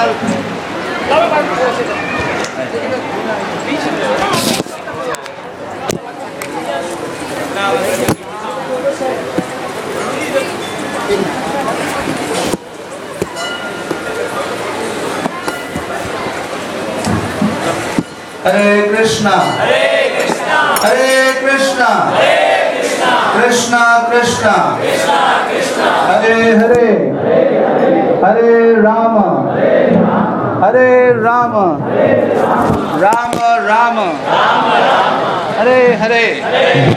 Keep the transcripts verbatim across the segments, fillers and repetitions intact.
Hare Krishna, Hare Krishna, Hare Krishna, Hare Krishna, Krishna Krishna, Krishna Krishna, Hare Hare, Hare Rama, Hare Rama, Rama Rama, Hare Hare.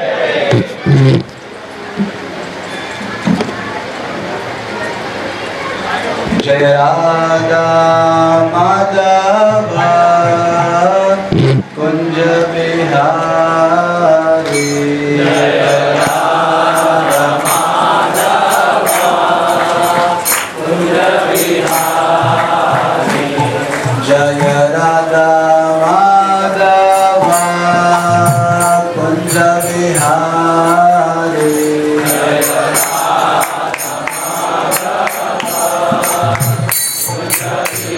Jaya Radha Madhava Kunja Bihari, Jaya Radha Madhava Kunja Bihari, Jaya Radha Madhava Kunja Bihari, Jaya Radha Madhava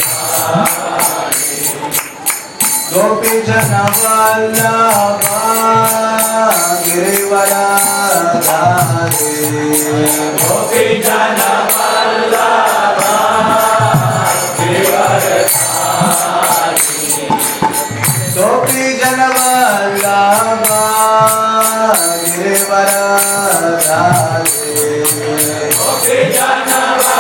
Gopi Jana Vallabha Girivara Dhari, Gopi Jana Vallabha Girivara Dhari, Gopi Jana Vallabha Girivara Dhari, Gopi Jana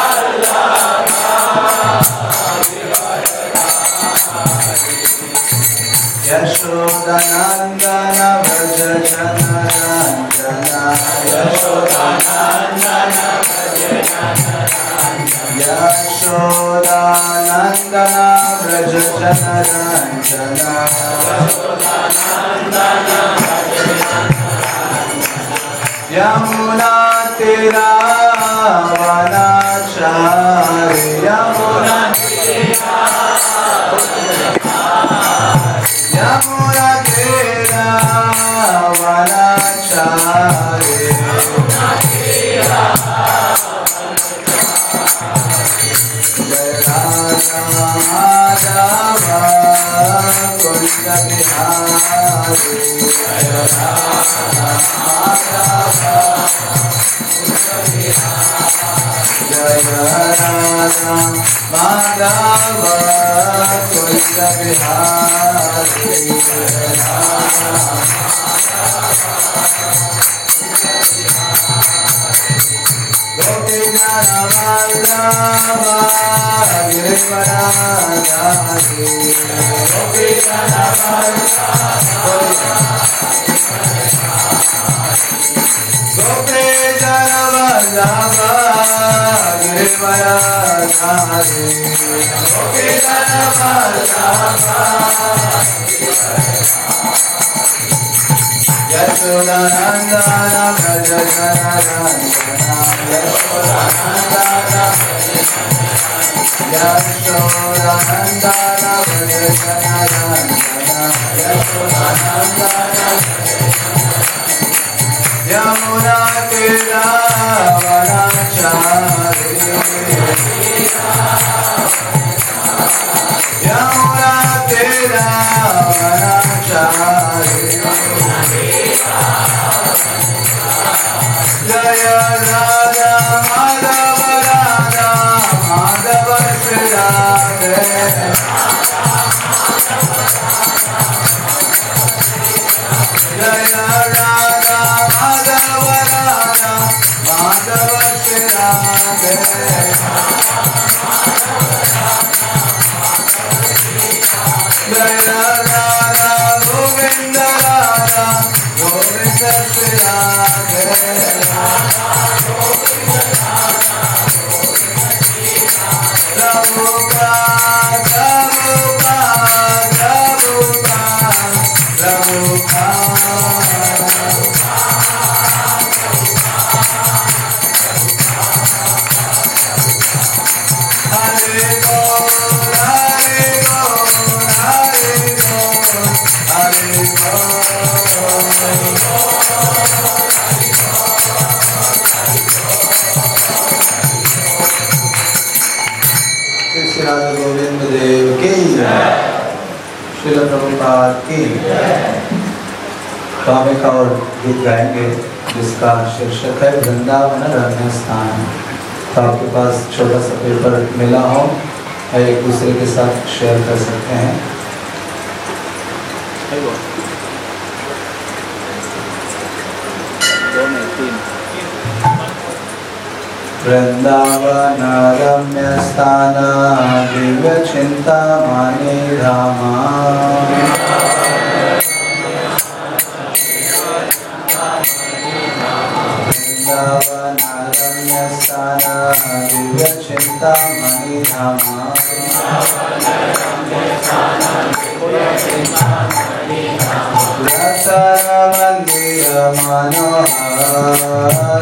Yashodanandana Vraja Jana Ranjana, Yashodanandana Vraja Jana Ranjana, Yashodanandana Vraja Jana Ranjana, Yashodanandana Vraja Jana Ranjana, Yamuna Tira Vanachari, Yamuna Tira Yamuna Tira Vanachari, Yamuna Tira Jaya Radha Madhava Kunja Bihari, Jaya Radha Madhava Kunja Bihari, Jaya Radha Madhava Kunja Bihari, Gopi Jana Vallabha Girivara Dhari, Gopi Jana Vallabha Gopi Jana Vallabha Girivara Dhari, Gopi Jana Vallabha Yashodanandana Vraja Jana Ranjana, Yashodanandana Yashodanandana Vraja Jana Ranjana, Yashodanandana Yamuna Tira Vanachari, Yamuna Tira Vanachari, Jaya Radha Madhava Radha Madhava Shri Radhe, Jaya Radha Madhava Radha Madhava Shri Radhe, Jaya Radha Govinda Radha Govinda Shri Radhe, Prabhupada, Prabhupada, Prabhupada, Hare Bol, Hare Bol, Hare Bol, Hare Bol, Hare Bol. Radha Govind Dev की श्रील प्रभुपाद की। तो हम एक और गीत गाएंगे जिसका शीर्षक है वृंदावन रम्य स्थान। तो आपके पास छोटा सा पेपर मिला हो, एक दूसरे के साथ शेयर कर सकते हैं। वृंदावन रम्य स्थान दिव्य चिंतामणि धामा। वृंदावन रम्य स्थान दिव्य चिंतामणि धामा। रतन मंदिर मनोहर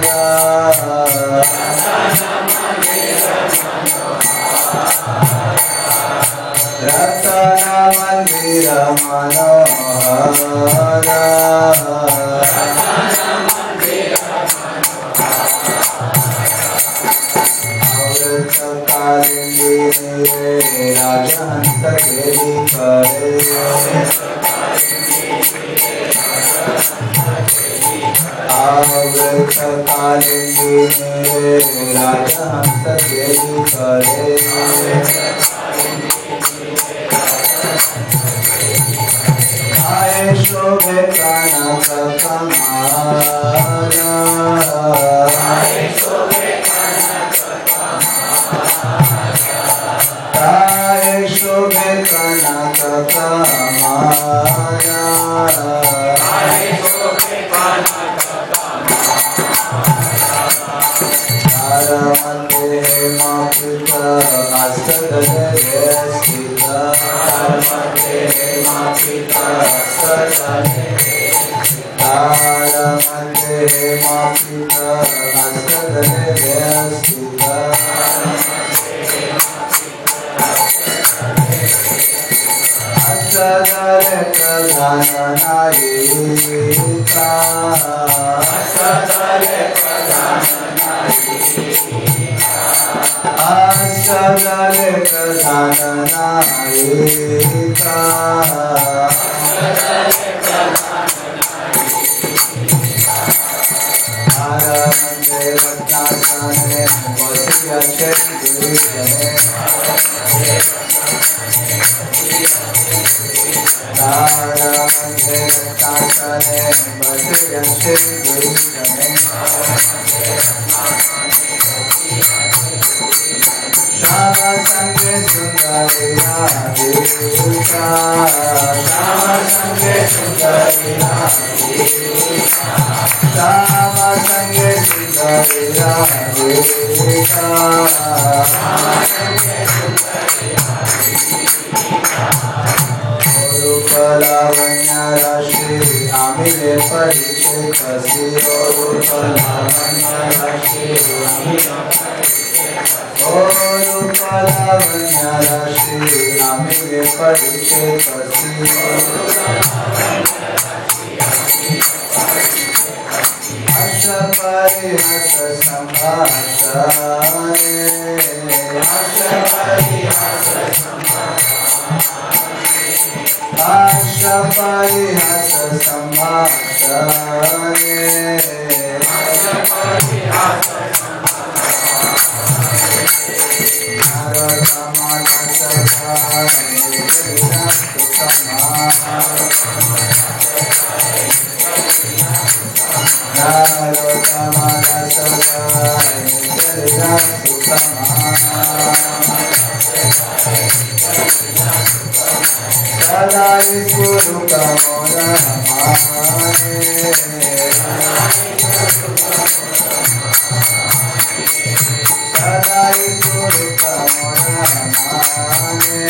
रतन मंदिर मनोहर कालिंदी राजहंस देवी करे। आवृत कालिंदी राजहंस देवी करे। आए शोभे कनक कमाला। आए शोभे कनक कमाला। तारमते मापिता अस्तदले स्थिता। तारमते मापिता अस्तदले तारमते मापिता अस्तदले स्थिता। अस्तदले प्रधाननायिका। अस्तदले अस्तदले प्रधाननायिका। तारमते रत्नासने वसिष्ठे गुरुजने। तारमते रत्नासने वसिष्ठे गुरुजने। श्याम संगे सुंदरिया देविका। श्याम संगे सुंदरिया देविका। श्याम संगे सुंदरिया देविका। रूपलावण्य राशि आमिले परिचय कसी। रूपलावण्य राशि रूपलावण्य राशि आमिले परिचय कसी। हर्ष परिहस संभाषणे। हर्ष परिहस हर्ष परिहस संभाषणे। सदाई गुरु कमोद हमारे। सदाई गुरु कमोद हमारे।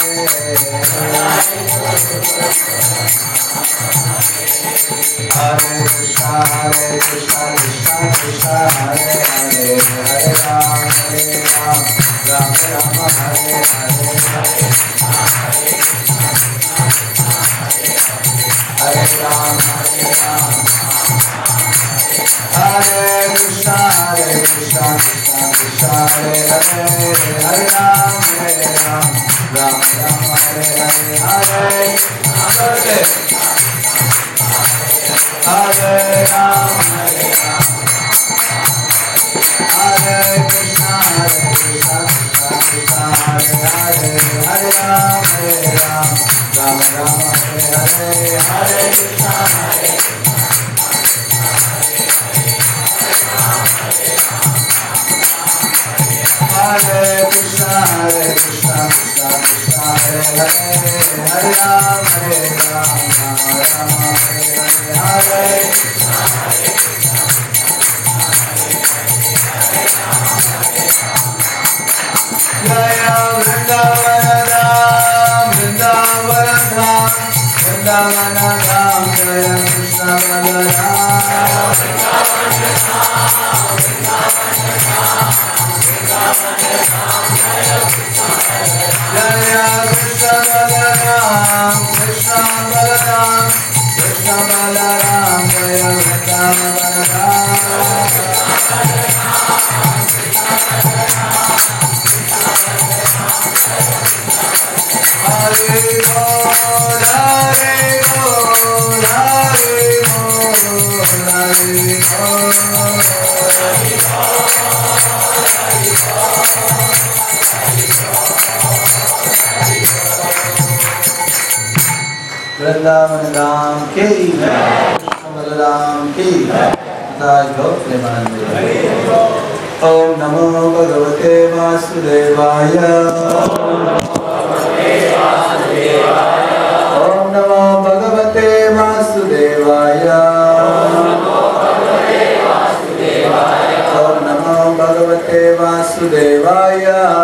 हरे कृष्णा हरे कृष्णा कृष्णा कृष्णा हरे हरे। हरे राम हरे राम राम राम हरे हरे। हरे राम हरे राम हरे कृष्णा हरे कृष्णा कृष्णा कृष्णा कृष्णा हरे हरे हरे राम हरे राम राम राम हरे हरे हरे हरे राम हरे राम हरे कृष्णा हरे कृष्णा कृष्णा कृष्णा हरे हरे हरे राम हरे राम राम राम हरे हरे हरे कृष्णा हरे हरे कृष्णा हरे कृष्णा कृष्णा कृष्णा हरे हरे हरे राम हरे राम राम राम हरे हरे हरे जय वृंदावन राम वृंदावन धाम वृंदावन धाम जय कृष्ण बलराम जय कृष्ण बलराम कृष्ण बलराम कृष्ण बलराम जय वृंदावन धाम हरे बोल हरे बोल हरे बोल हरे बोल वृंदावन धाम की कृष्ण बलराम की प्रेमानंद। ओम नमो भगवते वासुदेवाय ओम नमो भगवते वासुदेवाय ओम नमो भगवते वासुदेवाय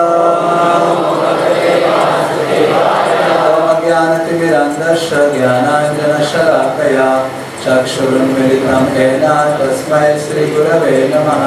ओम अज्ञानतिमिरान्धस्य ज्ञानाञ्जनशलाकया चक्षुरुन्मिलितं येन तस्मै श्रीगुरवे नमः।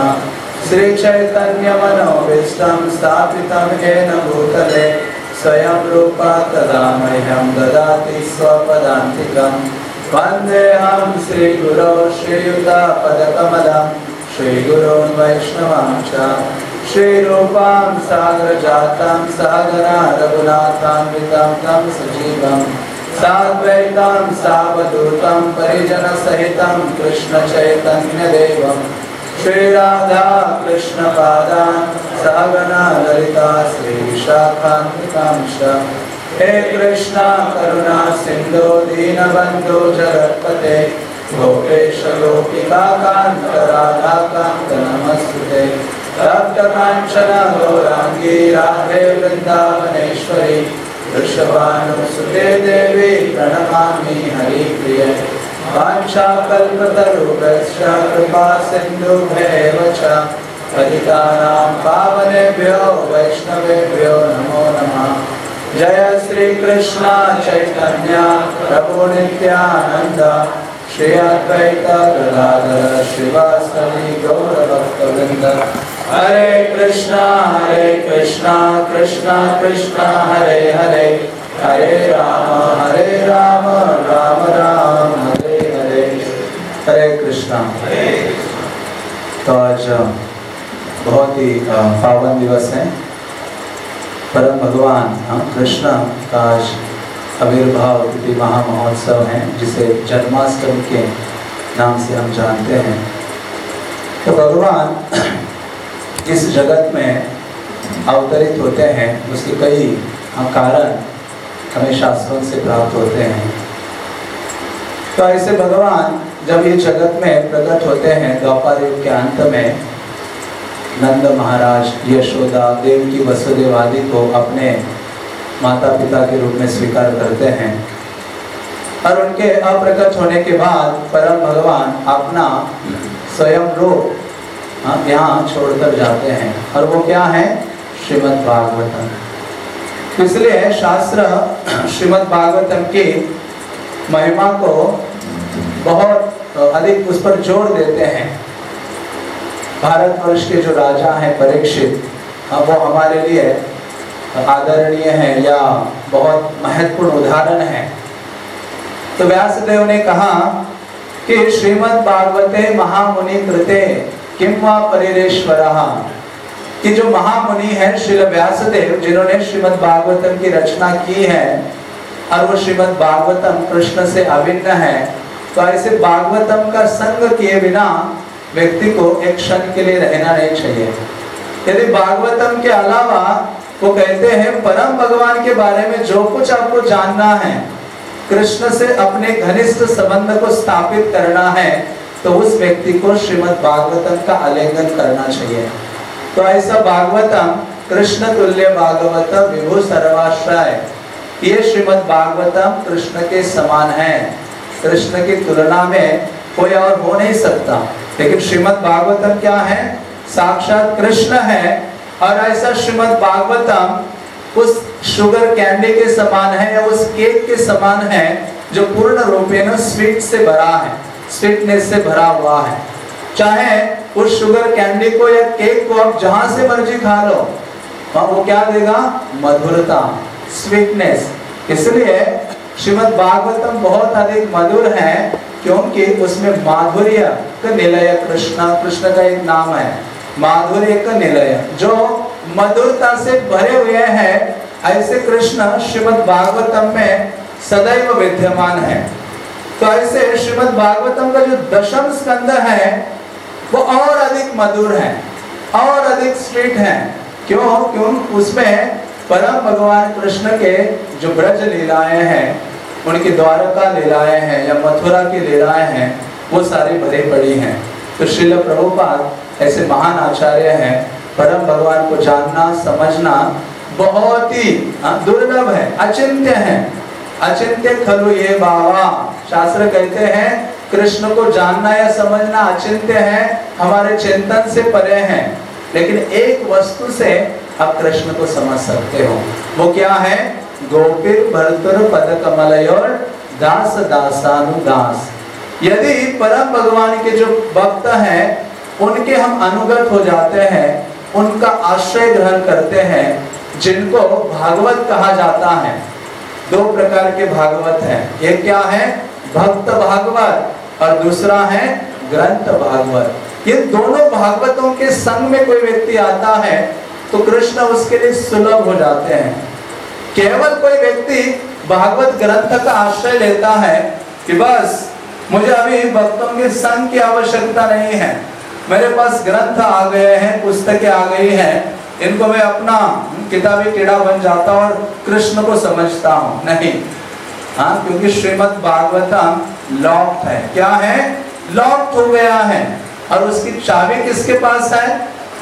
श्रीचैतन्यमनोभीष्टं स्थापितं येन भूतले स्वयं रूपा तदा मह्यं ददाति स्वपदान्तिकं। वन्देऽहं श्रीगुरो श्रीयुतापदकमलं श्रीगुरोन् वैष्णवां च श्रीरूपां सागरजातं सहगना रघुनाथान्वितं तं सजीवं साद्वैतं सावधूतं परिजनसहितं कृष्णचैतन्यदेवं श्रीराधा कृष्णपादान् सहगना ललिता श्रीविशाखान्वितांश्च। हे कृष्णा करुणा सिन्धो दीनबन्धो जगत्पते गोपेश गोपिकान्त राधाकान्त नमस्तुते। तप्तकाञ्चन गौराङ्गी राधे वृन्दावनेश्वरी वृषभानुसुते देवी प्रणमामि हरिप्रिये। वाञ्छाकल्पतरुभ्यश्च कृपा सिन्धुभ्येव च पतितानां पावनेभ्यो वैष्णवेभ्यो नमो नमः। जय श्री कृष्ण चैतन्य प्रभु नित्यानंद श्री अद्वैत गदाधर श्रीवासदि गौरभक्तवृंद। हरे कृष्णा हरे कृष्णा कृष्णा कृष्णा हरे हरे हरे राम हरे राम राम राम हरे हरे। हरे कृष्णा। तो आज बहुत ही पावन दिवस है। परम भगवान हम कृष्ण का आज आविर्भाव तिथि महामहोत्सव है, जिसे जन्माष्टमी के नाम से हम जानते हैं। तो भगवान इस जगत में अवतरित होते हैं, उसके कई कारण हमें शास्त्रों से प्राप्त होते हैं। तो ऐसे भगवान जब ये जगत में प्रकट होते हैं, द्वापर युग के अंत में नंद महाराज यशोदा देवकी वसुदेव आदि को अपने माता पिता के रूप में स्वीकार करते हैं और उनके अप्रकट होने के बाद परम भगवान अपना स्वयं रूप यहाँ छोड़कर जाते हैं, और वो क्या है? श्रीमद् भागवतम। इसलिए शास्त्र श्रीमद् भागवतम की महिमा को बहुत अधिक उस पर जोर देते हैं। भारतवर्ष के जो राजा हैं परीक्षित, वो हमारे लिए आदरणीय है या बहुत महत्वपूर्ण उदाहरण है। तो व्यासदेव ने कहा कि श्रीमद् भागवते महामुनि कृते किम वा परिरेश्वरः, कि जो महामुनि है श्रील व्यासदेव जिन्होंने श्रीमद् भागवतम की रचना की है और वो श्रीमद् भागवतम कृष्ण से अभिन्न है, तो ऐसे भागवतम का संग किए बिना व्यक्ति को एक क्षण के लिए रहना नहीं चाहिए। यदि भागवतम के अलावा वो कहते हैं परम भगवान के बारे में जो कुछ आपको जानना है, कृष्ण से अपने घनिष्ठ संबंध को स्थापित करना है, तो उस व्यक्ति को श्रीमद् भागवतम का आलिंगन करना चाहिए। तो ऐसा भागवतम कृष्ण तुल्य भागवत विभु सर्वाश्रय, ये श्रीमद् भागवतम कृष्ण के समान है, कृष्ण की तुलना में कोई और हो नहीं सकता। लेकिन श्रीमद् भागवतम क्या है? साक्षात कृष्ण है। और ऐसा श्रीमद् भागवतम उस शुगर कैंडी के समान है या उस केक के समान है जो पूर्ण रूपेण स्वीट से भरा है, स्वीटनेस से भरा हुआ है। चाहे उस शुगर कैंडी को या केक को आप जहां से मर्जी खा लो, वो क्या देगा? मधुरता, स्वीटनेस। इसलिए श्रीमद् भागवतम बहुत अधिक मधुर है क्योंकि उसमें माधुर्य का निलय, कृष्ण कृष्ण का एक नाम है, माधुर्य का निलय, जो मधुरता से भरे हुए हैं। ऐसे कृष्ण श्रीमद् भागवतम में सदैव विद्यमान है। तो ऐसे श्रीमद् भागवतम का जो दशम स्कंद है वो और अधिक मधुर है, और अधिक स्वीट है। क्यों? क्यों? उसमें परम भगवान कृष्ण के जो ब्रज लीलाएं हैं, उनकी द्वारका लीलाएं हैं या मथुरा की लीलाएं हैं, वो सारी भरी पड़ी हैं। तो श्रील प्रभुपाद ऐसे महान आचार्य हैं, परम भगवान को जानना समझना बहुत ही दुर्लभ है, अचिंत्य है। अचिंत्य खलु ये बाबा, शास्त्र कहते हैं कृष्ण को जानना या समझना अचिंत्य है, हमारे चिंतन से परे है। लेकिन एक वस्तु से आप कृष्ण को समझ सकते हो, वो क्या है? गोपीर भर्तुर पद कमलयोर दास दासानुदास। यदि परम भगवान के जो भक्त हैं उनके हम अनुगत हो जाते हैं, उनका आश्रय ग्रहण करते हैं, जिनको भागवत कहा जाता है। दो प्रकार के भागवत हैं, एक क्या है? भक्त भागवत, और दूसरा है ग्रंथ भागवत। ये दोनों भागवतों के संग में कोई व्यक्ति आता है तो कृष्ण उसके लिए सुलभ हो जाते हैं। केवल कोई व्यक्ति भागवत ग्रंथ का आश्रय लेता है कि बस मुझे अभी भक्तों के संग की आवश्यकता नहीं है, मेरे पास ग्रंथ आ गए हैं, पुस्तकें आ गई हैं, इनको मैं अपना किताबी कीड़ा बन जाता हूँ और कृष्ण को समझता हूँ, नहीं। हाँ, क्योंकि श्रीमद् भागवतम लॉक्ड है। क्या है? लॉक्ड हो गया है। और उसकी चाबी किसके पास है?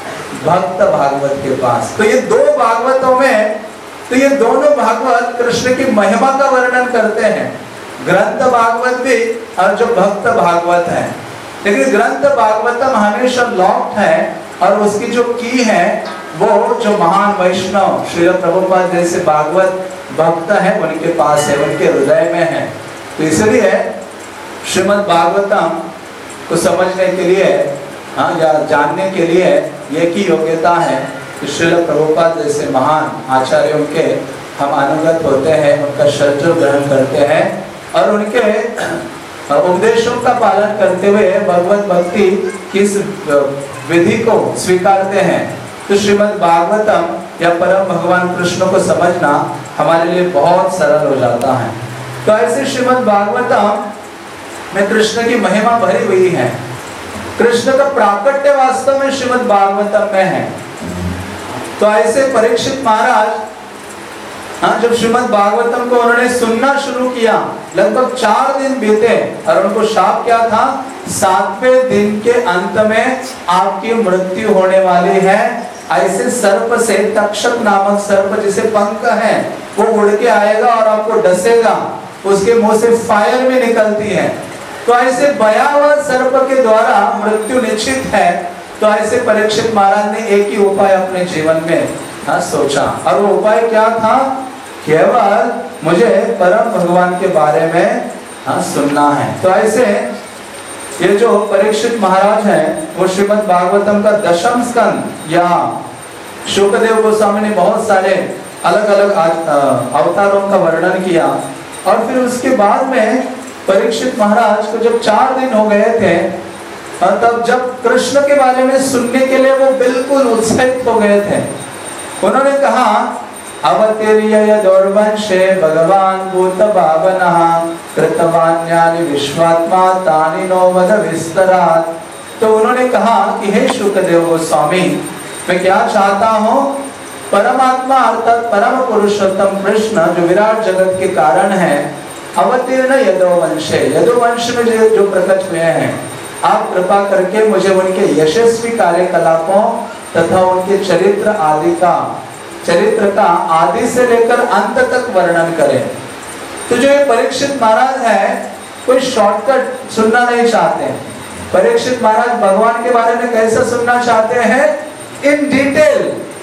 भक्त भागवत के पास। तो ये दो भागवतों में, तो ये दोनों भागवत कृष्ण की महिमा का वर्णन करते हैं, ग्रंथ भागवत भी और जो भक्त भागवत है। लेकिन ग्रंथ भागवतम हमेशा लॉक्ड है और उसकी जो की है वो जो महान वैष्णव श्रील प्रभुपाद जैसे भागवत भक्त है उनके पास है, उनके हृदय में है। तो इसलिए श्रीमद् भागवतम को समझने के लिए, हाँ, या जानने के लिए ये की योग्यता है कि श्रील प्रभुपाद जैसे महान आचार्यों के हम अनुगत होते हैं, उनका शस्त्र ग्रहण करते हैं और उनके उपदेशों का पालन करते हुए भगवत भक्ति की विधि को स्वीकारते हैं। तो श्रीमद् भागवतम या परम भगवान कृष्ण को समझना हमारे लिए बहुत सरल हो जाता है। तो ऐसे श्रीमद् भागवतम में कृष्ण की महिमा भरी हुई है। कृष्ण का प्राकट्य वास्तव में श्रीमद् भागवतम में है। तो ऐसे परीक्षित महाराज, हाँ, जब श्रीमद् भागवतम को उन्होंने सुनना शुरू किया, लगभग चार दिन बीते और उनको शाप क्या था? सातवें दिन के अंत में आपकी मृत्यु होने वाली है। ऐसे सर्प से, तक्षक नामक सर्प जिसे पंख है, वो उड़ के आएगा और आपको डसेगा, उसके मुंह से फायर में निकलती है। तो ऐसे भयावह सर्प के द्वारा मृत्यु निश्चित है। तो ऐसे परीक्षित महाराज ने एक ही उपाय अपने जीवन में, हाँ, सोचा, और वो उपाय क्या था? केवल मुझे परम भगवान के बारे में, हाँ, सुनना है। तो ऐसे ये जो परीक्षित महाराज हैं वो श्रीमद् भागवतम का दशम स्कंद या शुकदेव गोस्वामी ने बहुत सारे अलग अलग अवतारों का वर्णन किया। और फिर उसके बाद में परीक्षित महाराज को जब चार दिन हो गए थे और तब जब कृष्ण के बारे में सुनने के लिए वो बिल्कुल उत्साहित हो गए थे। उन्होंने कहा अवतीर्य यदुर्वंशे भगवान भूत भावनः कृतवान्यानि विश्वात्मा तानि नो वद विस्तरात्। तो उन्होंने कहा कि हे शुकदेव गोस्वामी, मैं क्या चाहता हूँ, परमात्मा अर्थात परम पुरुषोत्तम कृष्ण जो विराट जगत के कारण है, अवतीर्ण यदुवंशे, यदुवंश में जो, जो प्रकट हुए हैं, आप कृपा करके मुझे उनके यशस्वी कार्यकलापों तथा उनके चरित्र आदि का चरित्र का आदि से लेकर अंत तक वर्णन करें। तो जो ये परीक्षित महाराज है, कोई शॉर्टकट सुनना नहीं चाहते। परीक्षित महाराज भगवान के बारे में कैसे सुनना चाहते हैं, इन डिटेल।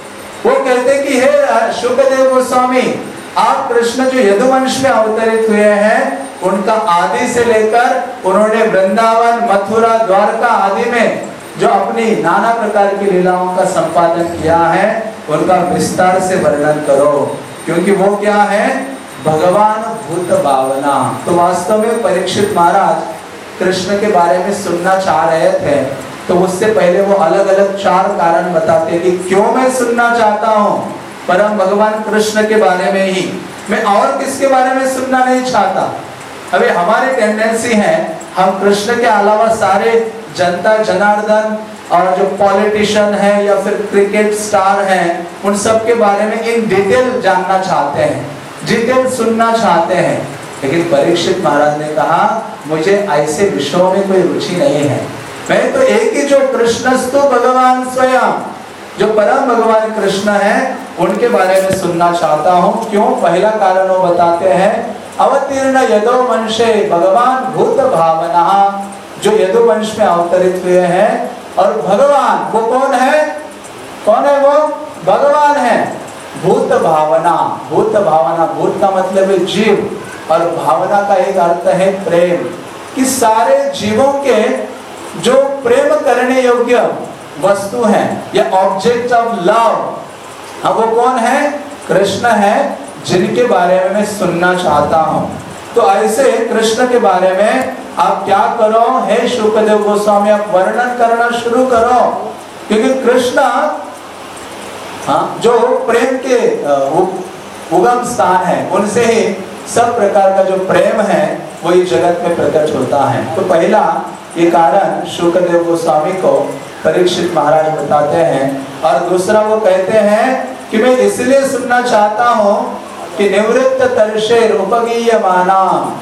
वो कहते कि हे शुकदेव गोस्वामी, आप कृष्ण जो यदुवंश में अवतरित हुए हैं, उनका आदि से लेकर उन्होंने वृंदावन, मथुरा, द्वारका आदि में जो अपनी नाना प्रकार की लीलाओं का संपादन किया है, उनका विस्तार से वर्णन करो, क्योंकि वो क्या है, भगवान भूत भावना। तो वास्तव में परीक्षित महाराज कृष्ण के बारे में सुनना चाह रहे थे, तो उससे पहले वो अलग अलग चार कारण बताते कि क्यों मैं सुनना चाहता हूँ परम भगवान कृष्ण के बारे में ही, मैं और किसके बारे में सुनना नहीं चाहता। अभी हमारी टेंडेंसी है, हम कृष्ण के अलावा सारे जनता जनार्दन और जो पॉलिटिशियन है या फिर क्रिकेट स्टार हैं, उन सब के बारे में इन डिटेल जानना चाहते हैं, डिटेल सुनना चाहते हैं। लेकिन परीक्षित महाराज ने कहा मुझे ऐसे विषयों में कोई रुचि नहीं है, मैं तो एक ही जो कृष्णस्तु भगवान स्वयं, जो परम भगवान कृष्ण है, उनके बारे में सुनना चाहता हूँ। क्यों? पहला कारण वो बताते हैं, अवतीर्ण यदुवंशे भगवान भूत भावना, जो यदुवंश में अवतरित हुए हैं, और भगवान वो कौन है, कौन है वो, भगवान है। भूत भावना, भूत भावना, भूत का मतलब है जीव, और भावना का एक अर्थ है प्रेम, कि सारे जीवों के जो प्रेम करने योग्य वस्तु है या ऑब्जेक्ट ऑफ लव, अब वो कौन है, कृष्ण है, जिनके बारे में मैं सुनना चाहता हूँ। तो ऐसे कृष्ण के बारे में आप क्या करो, हे शुकदेव गोस्वामी, आप वर्णन करना शुरू करो, क्योंकि कृष्ण हाँ जो प्रेम के उगम स्थान है, उनसे ही सब प्रकार का जो प्रेम है वो ये जगत में प्रकट होता है। तो पहला ये कारण शुकदेव गोस्वामी को परीक्षित महाराज बताते हैं, और दूसरा वो कहते हैं कि मैं इसलिए सुनना चाहता हूँ कि निवृत्त तर्षे उपगीयमाना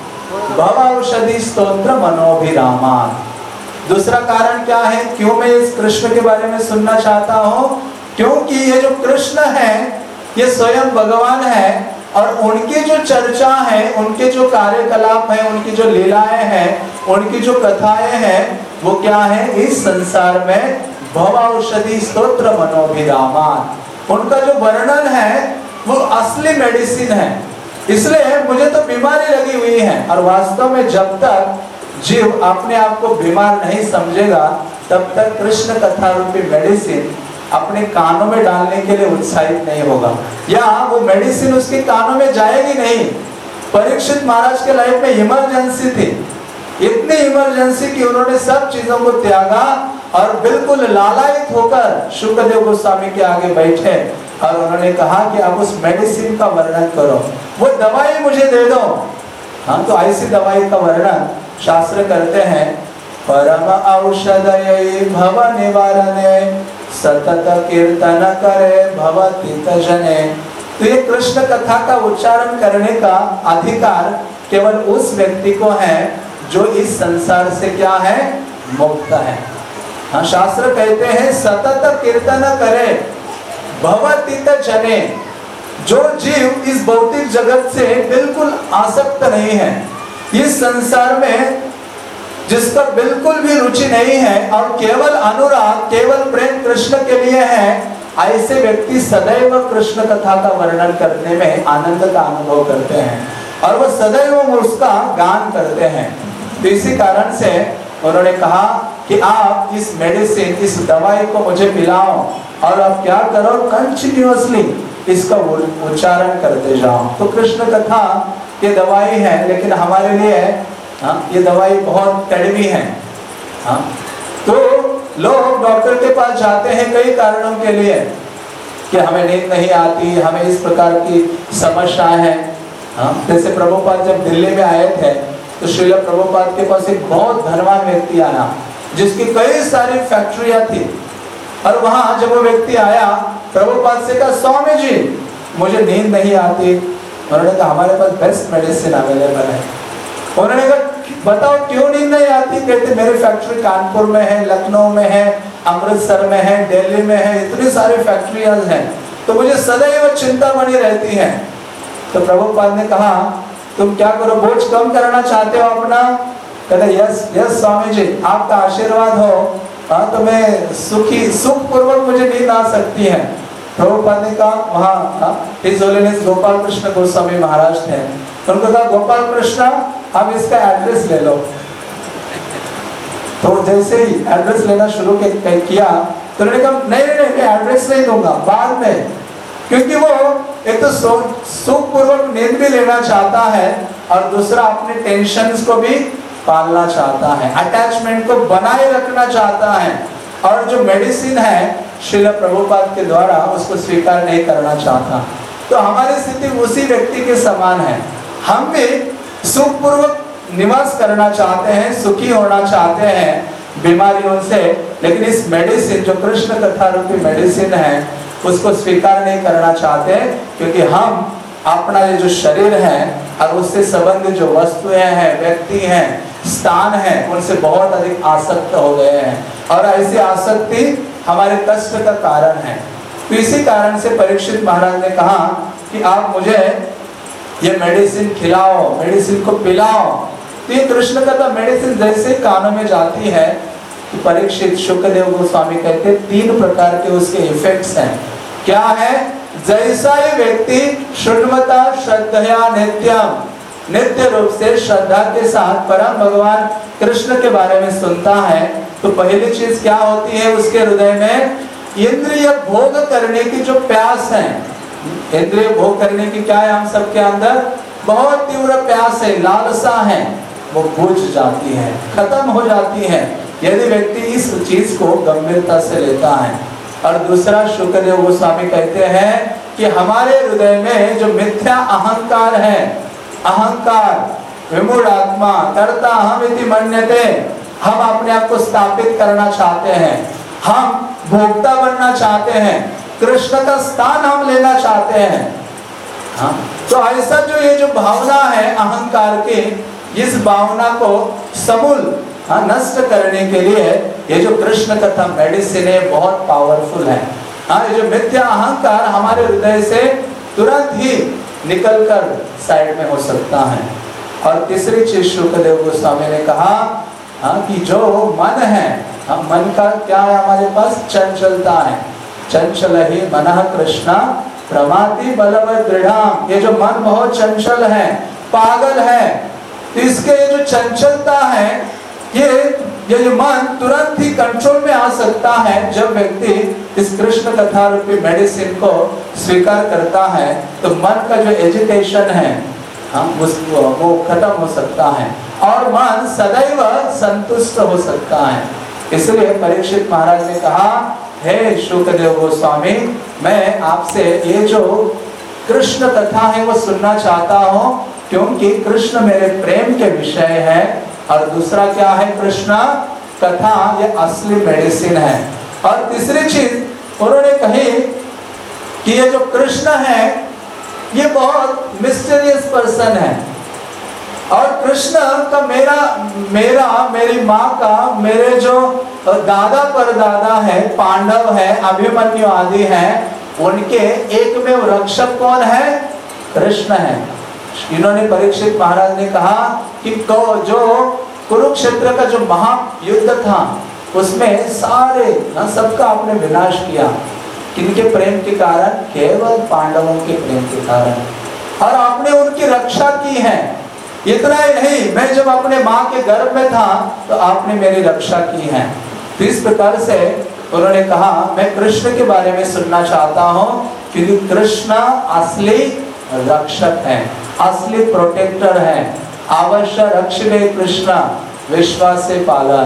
भवौषधि स्तोत्र मनोभिरामा। दूसरा कारण क्या है, क्यों मैं इस कृष्ण के बारे में सुनना चाहता हूँ, क्योंकि ये जो कृष्ण है ये स्वयं भगवान है, और उनकी जो चर्चा है, उनके जो कार्यकलाप है, उनकी जो लीलाएं हैं, उनकी जो कथाएं हैं, वो क्या है, इस संसार में भवौषधि स्तोत्र मनोभिरामान, उनका जो वर्णन है वो असली मेडिसिन है। इसलिए मुझे तो बीमारी लगी हुई है, और वास्तव में जब तक जीव अपने आप को बीमार नहीं समझेगा, तब तक कृष्ण कथा रूपी मेडिसिन अपने कानों में डालने के लिए उत्साहित नहीं होगा, या वो मेडिसिन उसके कानों में जाएगी नहीं। परीक्षित महाराज के लाइफ में इमरजेंसी थी, इतनी इमरजेंसी कि उन्होंने सब चीजों को त्यागा और बिल्कुल लालायित होकर शुकदेव गोस्वामी के आगे बैठे, और उन्होंने कहा कि आप उस मेडिसिन का वर्णन करो, वो दवाई मुझे दे दो। हाँ, तो ऐसी दवाई का वर्णन शास्त्र करते हैं, परम औषधये भव निवारणे सतत कीर्तन करे भवतीत जने। तो ये कृष्ण कथा का उच्चारण करने का अधिकार केवल उस व्यक्ति को है जो इस संसार से क्या है, मुक्त है। हाँ, शास्त्र कहते हैं सतत कीर्तन करे भवतीत जने, जो जीव इस भौतिक जगत से बिल्कुल आसक्त नहीं है, इस संसार में जिसका बिल्कुल भी रुचि नहीं है और केवल अनुराग, केवल प्रेम कृष्ण के लिए है, ऐसे व्यक्ति सदैव कृष्ण कथा का वर्णन करने में आनंद का अनुभव करते हैं, और वो सदैव उसका गान करते हैं। तो इसी कारण से उन्होंने कहा कि आप इस मेडिसिन, इस दवाई को मुझे पिलाओ, और आप क्या करो, कंटिन्यूअसली इसका उच्चारण करते जाओ। तो कृष्ण कथा ये दवाई है, लेकिन हमारे लिए हाँ, ये दवाई बहुत कड़वी है। हाँ, तो लोग डॉक्टर के पास जाते हैं कई कारणों के लिए, कि हमें नींद नहीं आती, हमें इस प्रकार की समस्याएं हैं। हाँ, जैसे प्रभुपाद जब दिल्ली में आए थे तो श्रील प्रभुपाद के पास एक बहुत धनवान व्यक्ति आया जिसकी कई सारी फैक्ट्रियां थी, और वहां जब वो व्यक्ति आया प्रभुपाद से कहा, स्वामी जी मुझे नींद नहीं आती। उन्होंने कहा हमारे पास बेस्ट मेडिसिन अवेलेबल है। उन्होंने कहा बताओ क्यों नींद नहीं आती? कहते मेरी फैक्ट्री कानपुर में है, लखनऊ में है, अमृतसर में है, दिल्ली में है, इतनी सारी फैक्ट्रियां हैं, तो मुझे सदैव चिंता बनी रहती है। तो प्रभुपाद ने कहा तुम क्या करो, बोझ कम करना चाहते हो अपना? कहते यस यस स्वामी जी, आपका आशीर्वाद हो हाँ तो मैं सुखी सुख पूर्वक मुझे नींद आ सकती है। प्रभुपाद ने कहा वहाँ हिज होलीनेस गोपाल कृष्ण गोस्वामी महाराज थे, उनको कहा गोपाल कृष्ण अब इसका एड्रेस ले लो। तो जैसे ही एड्रेस लेना शुरू किया तो उन्होंने कहा नहीं नहीं नहीं मैं एड्रेस नहीं दूंगा, बाद में, क्योंकि वो एक तो सुख पूर्वक नींद भी लेना चाहता है और दूसरा अपने टेंशन्स को भी पालना चाहता है, अटैचमेंट को बनाए रखना चाहता है, और जो मेडिसिन है श्रील प्रभुपाद के द्वारा उसको स्वीकार नहीं करना चाहता। तो हमारी स्थिति उसी व्यक्ति के समान है, हम भी सुखपूर्वक निवास करना चाहते हैं, सुखी होना चाहते हैं बीमारियों से, लेकिन इस मेडिसिन जो कृष्ण कथा रूपी मेडिसिन है उसको स्वीकार नहीं करना चाहते, क्योंकि हम अपना ये जो शरीर है और उससे संबंधित जो वस्तुएं हैं, व्यक्ति हैं, स्थान है, उनसे बहुत अधिक आसक्त हो गए हैं, और ऐसी आसक्ति हमारे कष्ट का कारण है। तो इसी कारण से परीक्षित महाराज ने कहा कि आप मुझे ये मेडिसिन खिलाओ, मेडिसिन को पिलाओ। तो ये कृष्ण कथा मेडिसिन जैसे कानों में जाती है तो परीक्षित शुक्रदेव गोस्वामी कहते हैं तीन प्रकार के उसके इफेक्ट्स हैं। क्या है? जैसा ये व्यक्ति शुद्धमता श्रद्धया नित्यम, नित्य रूप से श्रद्धा के साथ परम भगवान कृष्ण के बारे में सुनता है, तो पहली चीज क्या होती है उसके हृदय में? इंद्रिय भोग करने की जो प्यास है, इंद्रिय भोग करने की क्या है हम सबके अंदर? बहुत तीव्र प्यास है, लालसा है, वो बुझ जाती है, खत्म हो जाती है यदि व्यक्ति इस चीज को गंभीरता से लेता है। और दूसरा शुक्रदेव गोस्वामी कहते हैं कि हमारे हृदय में जो मिथ्या अहंकार है, अहंकार विमूढ़ आत्मा कर्ता अहम इति मन्यते, हम अपने आप को स्थापित करना चाहते हैं, हम भोक्ता बनना चाहते हैं, कृष्ण का स्थान हम लेना चाहते हैं। हाँ? तो ऐसा जो ये जो भावना है अहंकार की, इस भावना को समूल हाँ नष्ट करने के लिए ये जो कृष्ण कथा मेडिसिन है बहुत पावरफुल है। हाँ, ये जो मिथ्या अहंकार हमारे हृदय से तुरंत ही निकलकर साइड में हो सकता है। और तीसरी चीज शुक्रदेव गोस्वामी ने कहा हाँ कि जो मन है, हाँ मन का क्या है हमारे पास? चंचलता है। चंचल ही मनः कृष्ण प्रमाति बलवत् दृढ़ाम, ये जो मन बहुत चंचल है, पागल है, तो इसके ये जो चंचलता है, ये ये जो मन तुरंत ही कंट्रोल में आ सकता है जब व्यक्ति इस कृष्ण कथा रूपी मेडिसिन को स्वीकार करता है, तो मन का जो एजिटेशन है हम उसको वो खत्म हो सकता है और मन सदैव संतुष्ट हो सकता है। इसलिए परीक्षित महाराज ने कहा, हे शुक्रदेव गोस्वामी, मैं आपसे ये जो कृष्ण कथा है वो सुनना चाहता हूँ, क्योंकि कृष्ण मेरे प्रेम के विषय है, और दूसरा क्या है? कृष्ण कथा ये असली मेडिसिन है। और तीसरी चीज उन्होंने कही कि ये जो कृष्ण है ये बहुत मिस्टीरियस पर्सन है, और कृष्ण का मेरा मेरा मेरी माँ का, मेरे जो दादा परदादा है, पांडव है, अभिमन्यु आदि है, उनके एक में रक्षक कौन है? कृष्ण है। इन्होंने परीक्षित महाराज ने कहा कि तो जो कुरुक्षेत्र का जो महायुद्ध था उसमें सारे ना सबका आपने विनाश किया, किनके प्रेम के कारण? केवल पांडवों के प्रेम के कारण, और आपने उनकी रक्षा की है। इतना ही नहीं, मैं जब अपने माँ के गर्भ में था तो आपने मेरी रक्षा की है। तो इस प्रकार से उन्होंने कहा मैं कृष्ण के बारे में सुनना चाहता हूँ, क्योंकि कृष्ण असली रक्षक है, असली प्रोटेक्टर है। अवश्य रक्षणे कृष्ण विश्वास से पालन,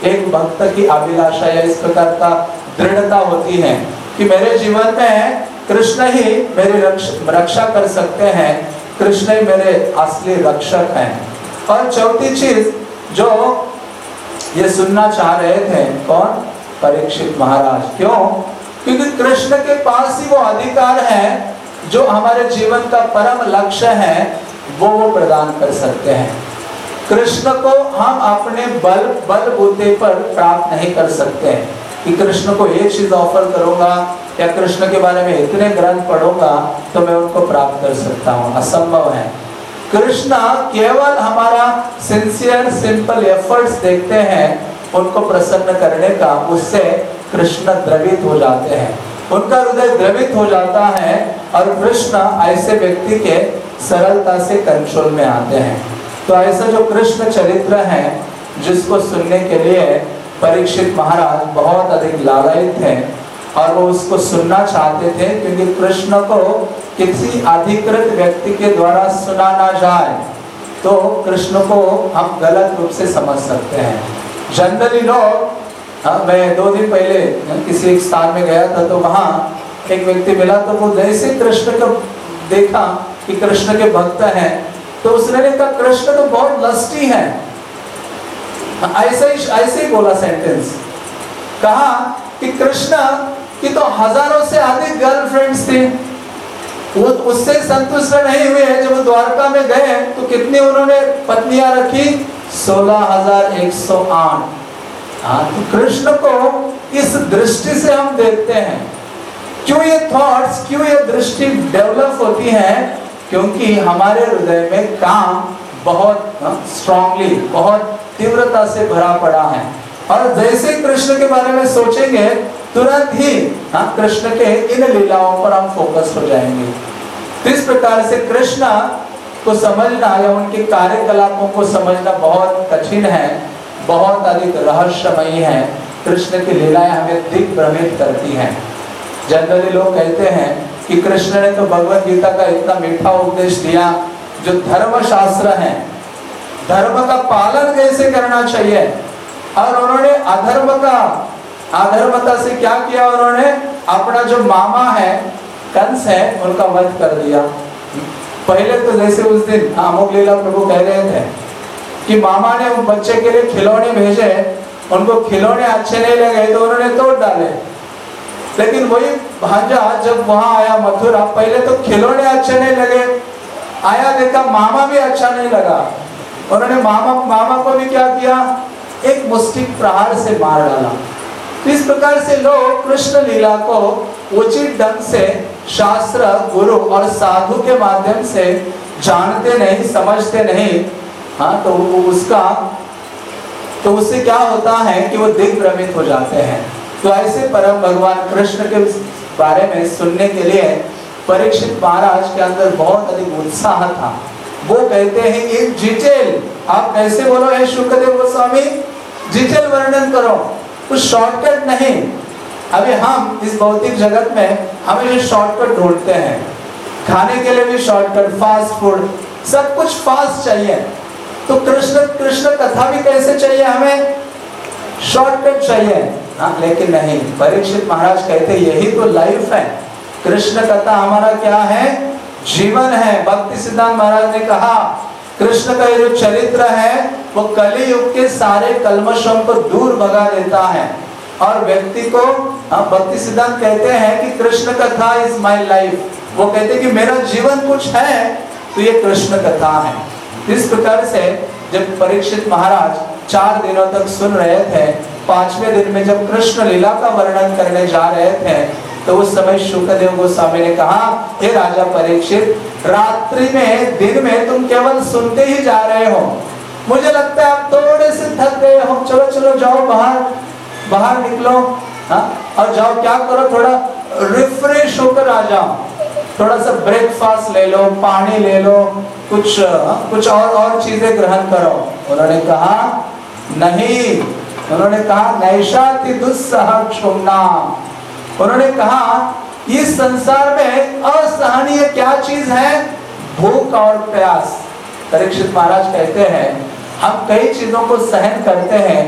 एक भक्त की अभिलाषा या इस प्रकार का दृढ़ता होती है कि मेरे जीवन में कृष्ण ही मेरी रक्षा कर सकते हैं, कृष्ण ही मेरे असली रक्षक हैं। और चौथी चीज जो ये सुनना चाह रहे थे कौन? परीक्षित महाराज। क्यों? क्योंकि कृष्ण के पास ही वो अधिकार है जो हमारे जीवन का परम लक्ष्य है वो वो प्रदान कर सकते हैं। कृष्ण को हम अपने बल बलबूते पर प्राप्त नहीं कर सकते हैं कि कृष्ण को ये चीज ऑफर करूंगा या कृष्ण के बारे में इतने ग्रंथ पढ़ूंगा तो मैं उनको प्राप्त कर सकता हूँ, असंभव है। कृष्ण केवल हमारा सिंसियर सिंपल एफर्ट्स देखते हैं उनको प्रसन्न करने का, उससे कृष्ण द्रवित हो जाते हैं, उनका हृदय द्रवित हो जाता है और कृष्ण ऐसे व्यक्ति के सरलता से कंट्रोल में आते हैं। तो ऐसा जो कृष्ण चरित्र है जिसको सुनने के लिए परीक्षित महाराज बहुत अधिक लालायित थे और वो उसको सुनना चाहते थे, क्योंकि कृष्ण को किसी अधिकृत व्यक्ति के द्वारा सुना ना जाए तो कृष्ण को हम गलत रूप से समझ सकते हैं। जनरली लोग, हाँ, मैं दो दिन पहले किसी एक स्थान में गया था तो वहाँ एक व्यक्ति मिला तो वो जैसे कृष्ण को देखा कि कृष्ण के भक्त हैं तो उसने कहा कृष्ण तो बहुत लस्टी है, ऐसे ही ऐसे ही बोला सेंटेंस। कहा कि कृष्ण की तो हजारों से अधिक गर्लफ्रेंड्स थी, वो उससे संतुष्ट नहीं हुए। जब द्वारका में गए तो कितनी उन्होंने पत्नियां रखी? सोलह हजार एक सौ आठ। हाँ, तो कृष्ण को इस दृष्टि से हम देखते हैं। क्यों ये थॉट्स, क्यों ये दृष्टि डेवलप होती है? क्योंकि हमारे हृदय में काम बहुत स्ट्रांगली, बहुत तीव्रता से भरा पड़ा है और जैसे कृष्ण के बारे में सोचेंगे तुरंत ही हाँ कृष्ण के इन लीलाओं पर हम फोकस हो जाएंगे। तो इस प्रकार से कृष्ण को समझना या उनके कार्यकलापों को समझना बहुत कठिन है, बहुत अधिक रहस्यमयी है। कृष्ण की लीलाएं हमें दिग्भ्रमित करती हैं। जनरली लोग कहते हैं कि कृष्ण ने तो भगवत गीता का इतना मीठा उपदेश दिया, जो धर्म शास्त्र है, धर्म का पालन कैसे करना चाहिए, और उन्होंने अधर्म का अधर्मता से क्या किया? उन्होंने अपना जो मामा है कंस है उनका वध कर दिया। पहले तो जैसे उस दिन अमोघ लीला प्रभु कह रहे थे कि मामा ने उन बच्चे के लिए खिलौने भेजे, उनको खिलौने अच्छे नहीं लगे तो उन्होंने तोड़ डाले। लेकिन वही भांजा जब वहां आया मथुरा, पहले तो खिलौने अच्छे नहीं लगे, आया देखा मामा भी अच्छा नहीं लगा, उन्होंने मामा मामा को भी क्या किया? एक मुष्टिक प्रहार से मार डाला। इस प्रकार से लोग कृष्ण लीला को उचित ढंग से शास्त्र, गुरु और साधु के माध्यम से जानते नहीं, समझते नहीं। हाँ, तो उसका तो उससे क्या होता है कि वो दिग्भ्रमित हो जाते हैं। तो ऐसे परम भगवान कृष्ण के बारे में सुनने के लिए परीक्षित महाराज के अंदर बहुत अधिक उत्साह था। वो कहते हैं इन डिटेल, आप कैसे बोलो हे शुकदेव गोस्वामी, डिटेल वर्णन करो, कुछ शॉर्टकट नहीं। अभी हम इस भौतिक जगत में हमेशा शॉर्टकट ढूंढते हैं, खाने के लिए भी शॉर्टकट, फास्ट फूड, सब कुछ फास्ट चाहिए। तो कृष्ण कृष्ण कथा भी कैसे चाहिए? हमें शॉर्टकट चाहिए। हाँ, लेकिन नहीं, परीक्षित महाराज कहते यही तो लाइफ है। कृष्ण कथा हमारा क्या है? जीवन है। भक्ति सिद्धांत महाराज ने कहा कृष्ण का ये जो चरित्र है वो कली युग के सारे कल्मशों को दूर भगा देता है और व्यक्ति को, भक्ति सिद्धांत कहते हैं कि कृष्ण कथा इज माय लाइफ। वो कहते हैं कि मेरा जीवन कुछ है तो ये कृष्ण कथा है। इस प्रकार से जब परीक्षित महाराज चार दिनों तक सुन रहे थे, पांचवें दिन में जब कृष्ण लीला का वर्णन करने जा रहे थे तो उस समय शुकदेव गोस्वामी ने कहा, हे राजा परीक्षित, रात्रि में, दिन में तुम केवल सुनते ही जा रहे हो, मुझे लगता है आप थोड़े से थक गए हो, चलो चलो जाओ बाहर बाहर निकलो, हाँ, और जाओ क्या करो, थोड़ा रिफ्रेश होकर आ जाओ, थोड़ा सा ब्रेकफास्ट ले लो, पानी ले लो, कुछ कुछ और और चीजें ग्रहण करो। उन्होंने कहा नहीं, उन्होंने कहा नैषाति दुस्सह क्षुम्ना। उन्होंने कहा इस संसार में असहनीय क्या चीज है? भूख और प्यास। परीक्षित महाराज कहते हैं हम कई चीजों को सहन करते हैं,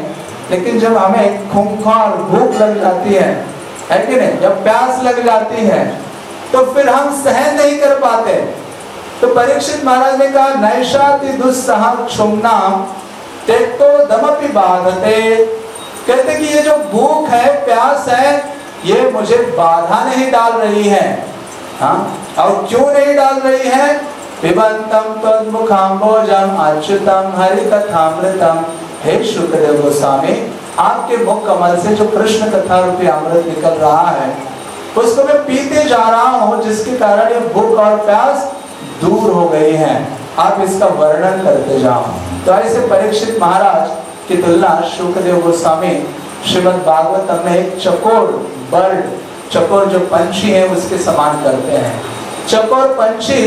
लेकिन जब हमें खूंखार भूख लग जाती है, है कि नहीं, जब प्यास लग जाती है तो फिर हम सहन नहीं कर पाते। तो परीक्षित महाराज ने कहा नैषाति दुस्सह क्षुम्ना तेक्तो दमपि बाधते। कहते कि ये जो भूख है, प्यास है, ये मुझे बाधा नहीं डाल रही है। हाँ, और क्यों नहीं डाल रही है? पिबंतम तद्मुखाम्बोजम अच्युतम हरि कथामृतम। हे शुकदेव गोस्वामी, आपके मुख कमल से जो कृष्ण कथा रूपी अमृत निकल रहा है उसको मैं पीते जा रहा हूँ, जिसके कारण ये भूख और प्यास दूर हो गई है। आप इसका वर्णन करते जाओ। तो ऐसे परीक्षित महाराज की तुलना शुकदेव गोस्वामी श्रीमद् भागवतम में एक चकोर बर्ड, चकोर जो पंछी है उसके समान करते हैं। चकोर पंछी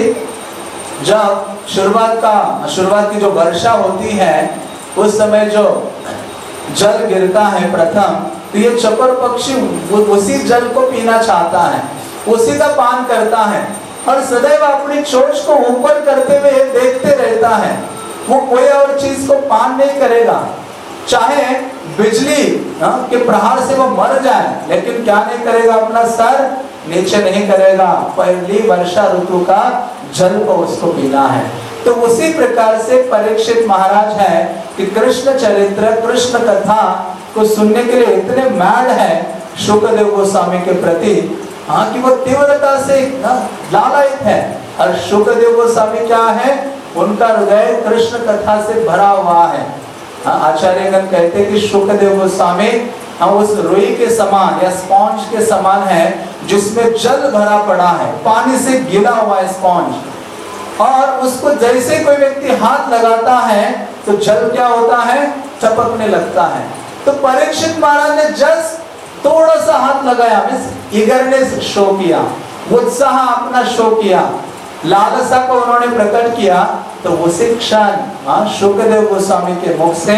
जब शुरुआत का शुरुआत की जो वर्षा होती है उस समय जो जल गिरता है प्रथम, तो ये चकोर पक्षी उसी जल को पीना चाहता है, उसी का पान करता है और सदैव अपनी चोंच को ऊपर करते हुए देखते रहता है। वो कोई और चीज को पान नहीं करेगा, चाहे बिजली के प्रहार से वो मर जाए, लेकिन क्या नहीं करेगा, अपना सर नीचे नहीं करेगा। पहली वर्षा ऋतु का जल को उसको पीना है। तो उसी प्रकार से परीक्षित महाराज है कि कृष्ण चरित्र, कृष्ण कथा को सुनने के लिए इतने मैड है शुकदेव गोस्वामी के प्रति, हाँ, कि वो तीव्रता से लालायित है। और शुकदेव गोस्वामी क्या है, उनका हृदय कृष्ण कथा से भरा हुआ है। आचार्यगण कहते कि शुकदेव गोस्वामी हम उस रुई के समान या स्पॉन्ज के समान है जिसमें जल भरा पड़ा है, पानी से गिला हुआ स्पॉन्ज, और उसको जैसे कोई व्यक्ति हाथ लगाता है तो जल क्या होता है, टपकने लगता है। तो परीक्षित महाराज ने जस्ट थोड़ा सा हाथ लगाया, मींस ईगरनेस शो किया, उत्साह अपना शो किया, लालसा को उन्होंने प्रकट किया। तो उसी क्षण शुकदेव गोस्वामी के मुख से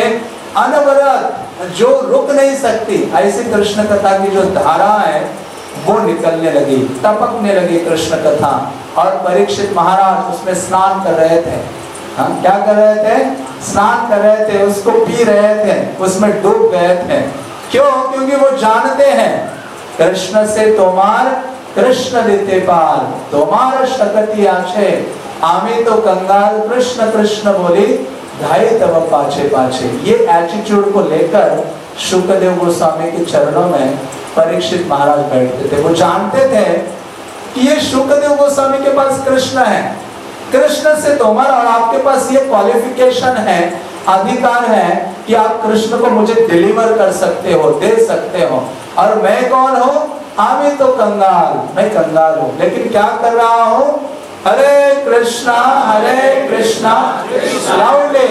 अनवरत जो रुक नहीं सकती ऐसी कृष्ण कथा की जो धारा है वो निकलने लगी, टपकने लगी कृष्ण कथा। और परीक्षित महाराज उसमें स्नान कर रहे थे। हाँ, क्या कर रहे थे? स्नान कर रहे थे, उसको पी रहे थे, उसमें डूब गए थे। क्यों? क्योंकि वो जानते हैं कृष्ण से तोमार कृष्ण देते पार, तोमार शकति आछे आमी तो कंगाल, कृष्ण कृष्ण बोली ढाई तब पाछे पाछे। ये एटीट्यूड को लेकर शुकदेव गोस्वामी के चरणों में परीक्षित महाराज बैठते थे। वो जानते थे कि ये शुकदेव गोस्वामी के पास कृष्ण है, कृष्ण से तोमर, और आपके पास ये क्वालिफिकेशन है, अधिकार है कि आप कृष्ण को मुझे डिलीवर कर सकते हो, दे सकते हो। और मैं कौन हूँ? आमी तो कंगाल, मैं कंगाल हूँ, लेकिन क्या कर रहा हूँ? हरे कृष्णा हरे कृष्णा लाउडली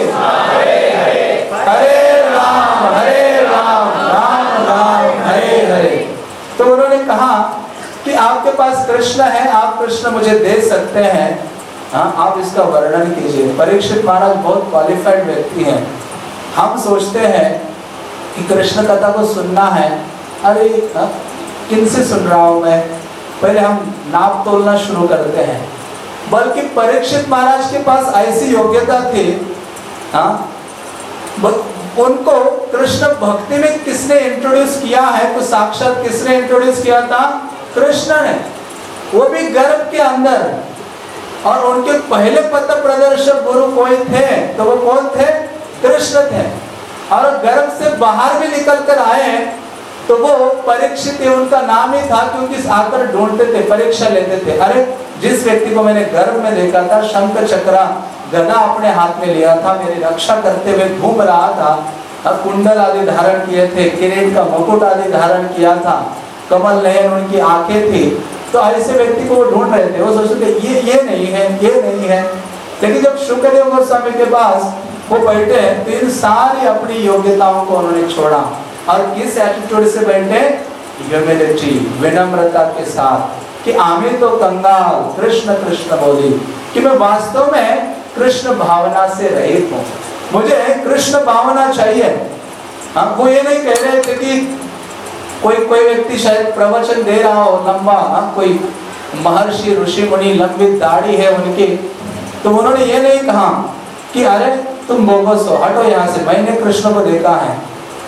हरे राम हरे राम राम राम हरे हरे। तो उन्होंने कहा कि आपके पास कृष्ण है, आप कृष्ण मुझे दे सकते हैं, हाँ, आप इसका वर्णन कीजिए। परीक्षित महाराज बहुत क्वालिफाइड व्यक्ति हैं। हम सोचते हैं कि कृष्ण कथा को सुनना है, अरे किन से सुन रहा हूँ मैं, पहले हम नाप तोलना शुरू करते हैं। बल्कि परीक्षित महाराज के पास ऐसी योग्यता थी, हाँ, उनको कृष्ण भक्ति में किसने इंट्रोड्यूस किया है, तो साक्षात किसने इंट्रोड्यूस किया था? कृष्ण ने, वो भी गर्भ के अंदर। और उनके पहले पथ प्रदर्शक गुरु कोई थे तो वो कौन थे? कृष्ण थे। और गर्भ से बाहर भी निकल कर आए तो वो परीक्षित उनका नाम ही था, क्योंकि आकर ढूंढते थे, परीक्षा लेते थे। अरे जिस व्यक्ति को मैंने गर्भ में देखा था, शंख चक्रा गदा अपने हाथ में लिया था, मेरी रक्षा करते हुए घूम रहा था, कुंडल आदि धारण किए थे, किरीट का मुकुट आदि धारण किया था, कमल नयन उनकी आंखें थी, तो ऐसे व्यक्ति को वो ढूंढ रहे थे। वो सोचते थे ये ये नहीं है, ये नहीं है। लेकिन जब शुकदेव गोस्वामी के पास वो बैठे तो इन सारी अपनी योग्यताओं को उन्होंने छोड़ा। और किस एटीट्यूड से बैठे? ह्यूमिलिटी, विनम्रता के साथ, कि आमी तो कंगाल, कृष्ण कृष्ण बोली, कि मैं वास्तव में कृष्ण भावना से रहित हूँ, मुझे कृष्ण भावना चाहिए। हम वो ये नहीं कह रहे थे कि कोई कोई व्यक्ति शायद प्रवचन दे रहा हो लंबा, हाँ, कोई महर्षि ऋषि मुनि लंबी दाढ़ी है उनकी, तो उन्होंने ये नहीं कहा कि अरे तुम बोगस हो, हटो यहाँ से, मैंने कृष्ण को देखा है,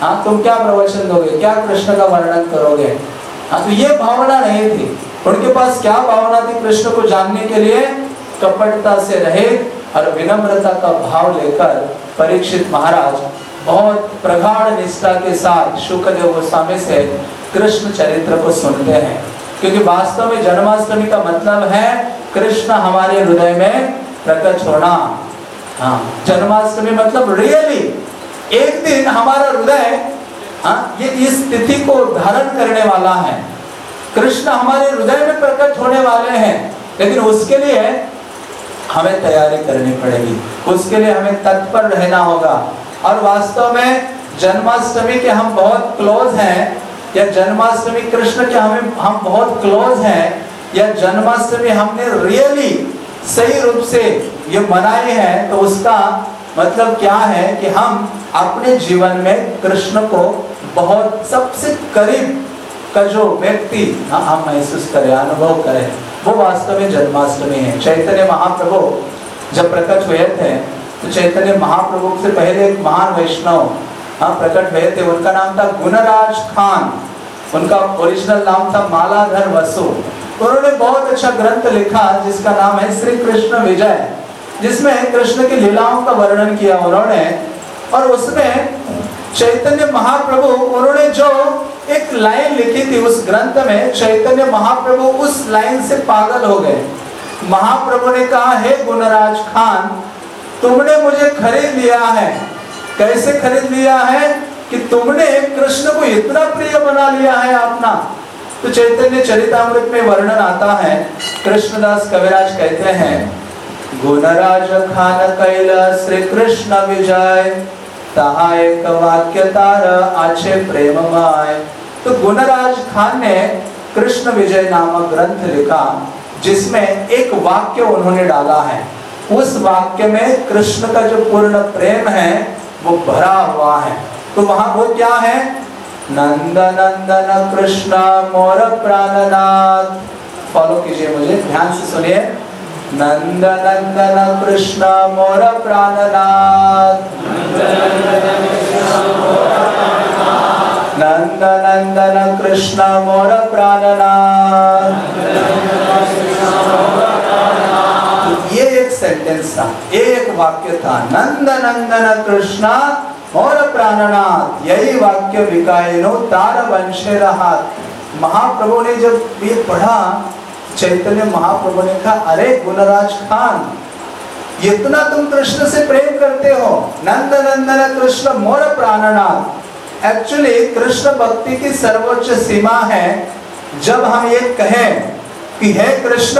हाँ तुम क्या प्रवचन दोगे, क्या कृष्ण का वर्णन करोगे। हाँ तो ये भावना नहीं थी उनके पास। क्या भावना थी कृष्ण को जानने के लिए, कपटता से रहित और विनम्रता का भाव लेकर परीक्षित महाराज बहुत प्रगाढ़ निष्ठा के साथ शुकदेव गोस्वामी से कृष्ण चरित्र को सुनते हैं। क्योंकि वास्तव में जन्माष्टमी का मतलब है कृष्ण हमारे हृदय में प्रकट होना। हाँ जन्माष्टमी मतलब रियली एक दिन हमारा हृदय हाँ ये इस तिथि को धारण करने वाला है। कृष्ण हमारे हृदय में प्रकट होने वाले हैं, लेकिन उसके लिए हमें तैयारी करनी पड़ेगी, उसके लिए हमें तत्पर रहना होगा। और वास्तव में जन्माष्टमी के हम बहुत क्लोज हैं, या जन्माष्टमी कृष्ण के हमें हम बहुत क्लोज हैं, या जन्माष्टमी हमने रियली सही रूप से ये मनाई है, तो उसका मतलब क्या है कि हम अपने जीवन में कृष्ण को बहुत सबसे करीब का जो व्यक्ति हम महसूस करें, अनुभव करें, वो वास्तव में जन्माष्टमी है। चैतन्य महाप्रभु जब प्रकट हुए थे तो चैतन्य महाप्रभु से पहले एक महान वैष्णव हाँ प्रकट हुए थे, उनका नाम था गुणराज खान। उनका ओरिजिनल नाम था मालाधर वसु। उन्होंने बहुत अच्छा ग्रंथ लिखा जिसका नाम है श्री कृष्ण विजय, जिसमें कृष्ण की लीलाओं का वर्णन किया उन्होंने। और उसमें चैतन्य महाप्रभु उन्होंने जो एक लाइन लिखी थी उस ग्रंथ में, चैतन्य महाप्रभु उस लाइन से पागल हो गए। महाप्रभु ने कहा, हे गुणराज खान, तुमने मुझे खरीद लिया है। कैसे खरीद लिया है कि तुमने कृष्ण को इतना प्रिय बना लिया है अपना। तो चैतन्य चरितामृत में वर्णन आता है, कृष्णदास कविराज कहते हैं, गुणराज खान कैला श्री कृष्ण विजय, तहा एक वाक्य तार आछे प्रेममय। तो गुणराज खान ने कृष्ण विजय नामक ग्रंथ लिखा, जिसमें एक वाक्य उन्होंने डाला है। उस वाक्य में कृष्ण का जो पूर्ण प्रेम है वो भरा हुआ है। तो वहां वो क्या है, नंद नंदन कृष्ण मोर प्राणनाथ। फॉलो कीजिए मुझे, ध्यान से सुनिए। नंद नंदन कृष्ण मोर प्राणनाथ, नंद नंदन कृष्ण मोर प्राणनाथ। ये एक सेंटेंस था, ये एक वाक्य था, नंद नंदन कृष्ण मोर प्राणनाथ। यही वाक्य विकायनो तार वंशे रहा। महाप्रभु ने जब ये पढ़ा, चैतन्य महाप्रभु ने कहा, अरे गुणराज खान, इतना तुम कृष्ण से प्रेम करते हो, नंद नंदन कृष्ण मोर प्राणनाथ। एक्चुअली कृष्ण भक्ति की सर्वोच्च सीमा है जब हम ये कहें कि हे कृष्ण,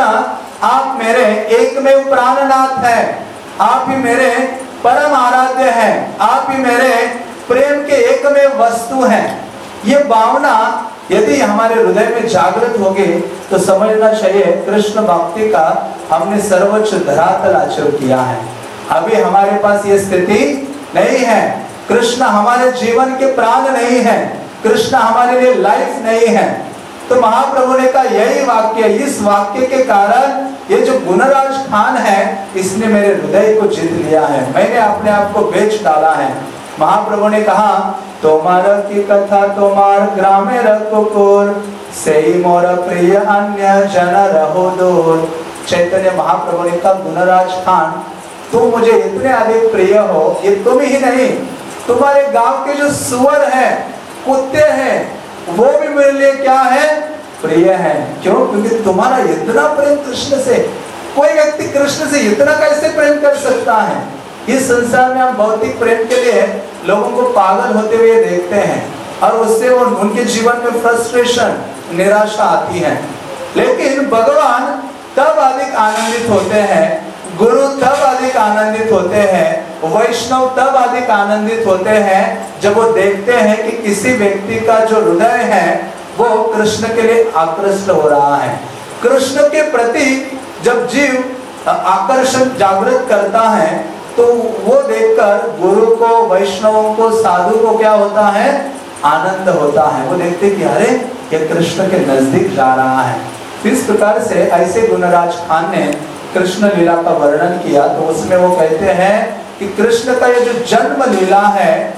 आप मेरे एकमेव प्राणनाथ हैं, आप ही मेरे परम आराध्य हैं, आप ही मेरे प्रेम के एकमेव वस्तु हैं। ये भावना यदि हमारे हृदय में जागृत होगी तो समझना चाहिए कृष्ण भक्ति का हमने सर्वोच्च धरातल अचीव किया है। अभी हमारे पास ये स्थिति नहीं है। कृष्ण हमारे जीवन के प्राण नहीं है, कृष्ण हमारे लिए लाइफ नहीं है। तो महाप्रभु ने कहा, यही वाक्य, इस वाक्य के कारण ये जो गुणराज खान है, इसने मेरे हृदय को जीत लिया है, मैंने अपने आप को बेच डाला है। महाप्रभु ने कहा, तोमार की कथा तोमार ग्रामे रघुकुर, सेई मोर प्रिय अन्य जन रहो दूर। चैतन्य महाप्रभु ने कहा, गुणराज खान, तुम मुझे इतने अधिक प्रिय हो, ये तुम ही नहीं, तुम्हारे गांव के जो सुअर हैं, कुत्ते हैं, वो भी मेरे लिए क्या है, प्रिय है। क्यों? क्योंकि तुम्हारा इतना प्रेम कृष्ण से, कोई व्यक्ति कृष्ण से इतना कैसे प्रेम कर सकता है। इस संसार में हम भौतिक प्रेम के लिए लोगों को पागल होते हुए देखते हैं और उससे वो उनके जीवन में फ्रस्ट्रेशन, निराशा आती है। लेकिन भगवान तब अधिक आनंदित होते हैं, गुरु तब अधिक आनंदित होते हैं, वैष्णव तब अधिक आनंदित होते हैं जब वो देखते हैं कि किसी व्यक्ति का जो हृदय है वो कृष्ण के लिए आकृष्ट हो रहा है। कृष्ण के प्रति जब जीव आकर्षण जागृत करता है तो वो देखकर गुरु को, वैष्णवों को, साधु को क्या होता है, आनंद होता है। वो देखते कि अरे ये कृष्ण के नजदीक जा रहा है। इस प्रकार से ऐसे गुणराज खान ने कृष्ण लीला का वर्णन किया, तो उसमें वो कहते हैं कि कृष्ण का ये जो जन्म लीला है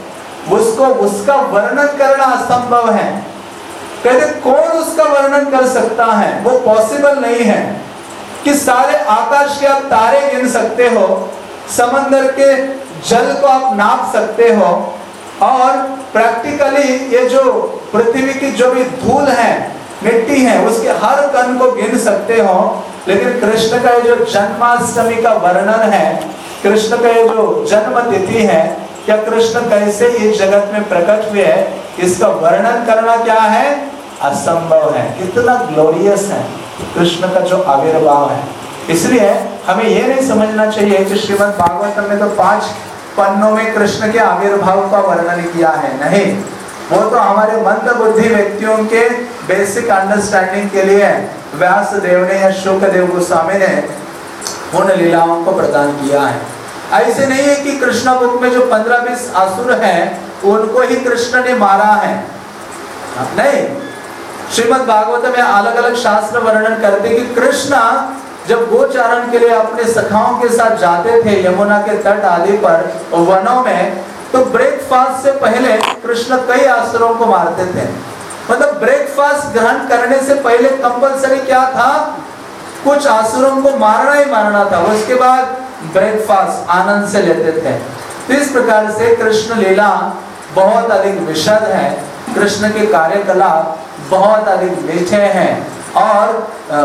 उसको उसका वर्णन करना असंभव है। कहते कौन उसका वर्णन कर सकता है? वो पॉसिबल नहीं है कि सारे आकाश के आप तारे गिन सकते हो, समंदर के जल को आप नाप सकते हो, और प्रैक्टिकली ये जो पृथ्वी की जो भी धूल है, मिट्टी है, उसके हर कण को गिन सकते हो। लेकिन कृष्ण का ये जो जन्माष्टमी का वर्णन है, कृष्ण का ये जो जन्म तिथि है, क्या कृष्ण कैसे इस जगत में प्रकट हुए है, इसका वर्णन करना क्या है? असंभव है। कितना ग्लोरियस है कृष्ण का जो आविर्भाव है। इसलिए हमें यह नहीं समझना चाहिए कि श्रीमद् भागवतम में तो पांच पन्नों में कृष्ण के आविर्भाव का वर्णन किया है। नहीं, वो तो हमारे मंद बुद्धि व्यक्तियों के बेसिक अंडरस्टैंडिंग के लिए व्यास देव ने या शुकदेव गोस्वामी ने उन लीलाओं को प्रदान किया है। ऐसे नहीं है कि कृष्ण बुक में जो पंद्रह बीस असुर हैं उनको ही कृष्ण ने मारा है, नहीं। श्रीमद् भागवत में अलग अलग शास्त्र वर्णन करते कि कृष्ण जब गोचारण के लिए अपने सखाओं के साथ जाते थे यमुना के तट आदि पर वनों में, तो ब्रेकफास्ट से पहले कृष्ण कई असुरों को मारते थे। मतलब ब्रेकफास्ट ग्रहण करने से पहले कंपलसरी क्या था? कुछ असुरों को मारना ही मारना था। उसके बाद ब्रेकफास्ट आनंद से लेते थे। तो इस प्रकार से कृष्ण लीला बहुत अधिक विशद है, कृष्ण के कार्यकलाप बहुत अधिक मीठे हैं और आ,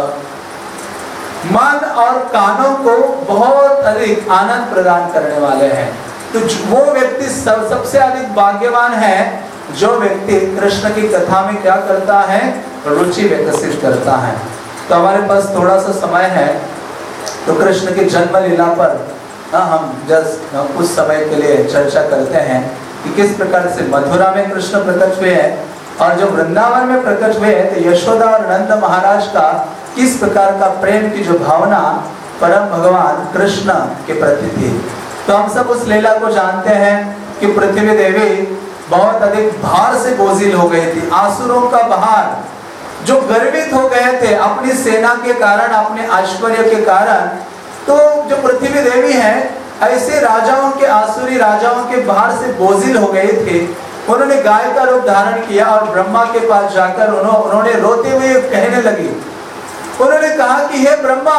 मन और कानों को बहुत अधिक आनंद प्रदान करने वाले हैं। तो वो व्यक्ति सब, सबसे अधिक भाग्यवान है जो व्यक्ति कृष्ण की कथा में क्या करता है? रुचि विकसित करता है। तो हमारे पास थोड़ा सा समय है, तो कृष्ण की जन्म लीला पर ना हम जस्ट कुछ समय के लिए चर्चा करते हैं कि किस प्रकार से मथुरा में कृष्ण प्रकट हुए हैं और जो वृंदावन में प्रकट हुए हैं, तो यशोदा और नंद महाराज का किस प्रकार का प्रेम की जो भावना परम भगवान कृष्ण के प्रति थी। तो हम सब उस लीला को जानते हैं कि पृथ्वी देवी बहुत अधिक भार से बोझिल हो गई थी। आसुरों का भार, जो गर्वित हो गए थे अपनी सेना के कारण, अपने ऐश्वर्य के कारण, तो जो पृथ्वी देवी है ऐसे राजाओं के, आसुरी राजाओं के भार से बोझिल हो गए थे। उन्होंने गाय का रूप धारण किया और ब्रह्मा के पास जाकर उन्होंने रोते हुए कहने लगी, उन्होंने कहा कि हे ब्रह्मा,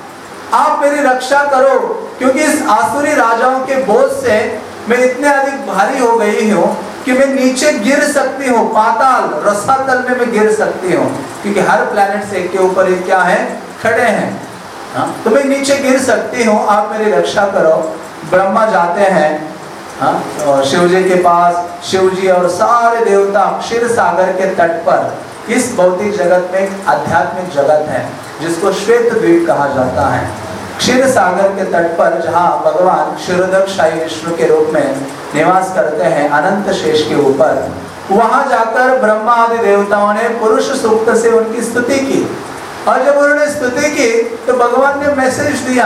आप मेरी रक्षा करो, क्योंकि इस आसुरी राजाओं के बोझ से मैं इतने अधिक भारी हो गई हूँ कि मैं नीचे गिर सकती हूँ, पाताल रसातल में मैं गिर सकती हूँ, क्योंकि हर प्लैनेट से एक के ऊपर एक क्या है? खड़े हैं। हाँ? तो मैं नीचे गिर सकती हूँ, आप मेरी रक्षा करो। ब्रह्मा जाते हैं हाँ? और शिव जी के पास। शिव जी और सारे देवता क्षीर सागर के तट पर, इस भौतिक जगत में एक आध्यात्मिक जगत है जिसको श्वेत द्वीप कहा जाता है। क्षीर सागर के तट पर जहाँ भगवान क्षीरोदकशाही विष्णु के रूप में निवास करते हैं अनंत शेष के ऊपर, वहां जाकर ब्रह्मा आदि देवताओं ने पुरुष सूक्त से उनकी स्तुति की। और जब उन्होंने स्तुति की तो भगवान ने मैसेज दिया,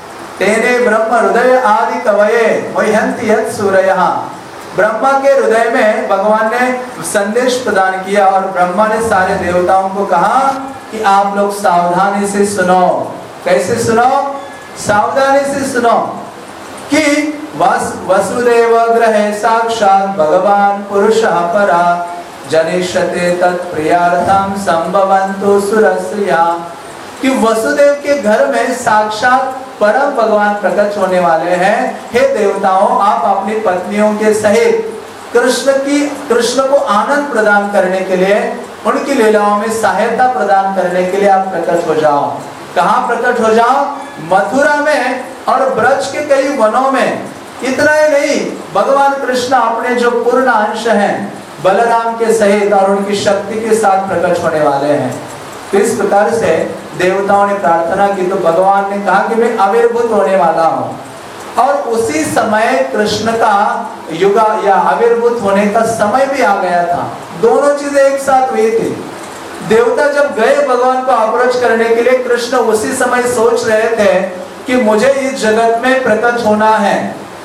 तेने ब्रह्म हृदय आदि कवये मुह्यन्ति यत् सूरयः। ब्रह्मा के हृदय में भगवान ने संदेश प्रदान किया और ब्रह्मा ने सारे देवताओं को कहा कि आप लोग सावधानी से सुनो। कैसे सुनो? सावधानी से सुनो कि वस वसुदेव ग्रहे साक्षात भगवान पुरुषः परा जनिष्यते तत्प्रियार्थं संभवन्तु सुरस्त्रिया। कि वसुदेव के घर में साक्षात परम भगवान प्रकट होने वाले हैं। हे देवताओं, आप अपनी पत्नियों के सहित कृष्ण की कृष्ण को आनंद प्रदान करने के लिए, उनकी लीलाओं में सहायता प्रदान करने के लिए आप प्रकट हो जाओ। कहाँ प्रकट हो जाओ? मथुरा में और ब्रज के कई वनों में। इतना ही नहीं, भगवान कृष्ण अपने जो पूर्ण अंश हैं बलराम के सहित और उनकी शक्ति के साथ प्रकट होने वाले हैं। तो इस प्रकार से देवताओं ने प्रार्थना की तो भगवान ने कहा कि मैं आविर्भूत होने वाला हूँ। और उसी समय कृष्ण का युगा या आविर्भूत होने का समय भी आ गया था। दोनों चीजें एक साथ हुई थी। देवता जब गए भगवान को अप्रोच करने के लिए, कृष्ण उसी समय सोच रहे थे कि मुझे इस जगत में प्रकट होना है।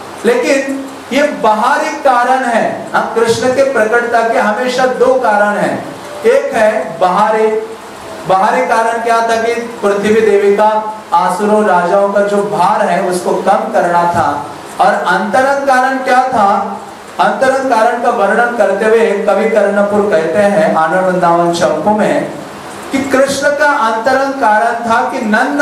लेकिन ये बाहरी कारण है। हम कृष्ण के प्रकटता के हमेशा दो कारण हैं। एक है बाहरी बाहरी कारण क्या था कि पृथ्वी देवी का आसुरों राजाओं का जो भार है उसको कम करना था। और अंतरंग कारण क्या था अंतरंग कारण का वर्णन करते हुए कवि कर्णपुर कहते हैं आनंद वृंदावन चंपू में कि कृष्ण का अंतरंग कारण था कि नंद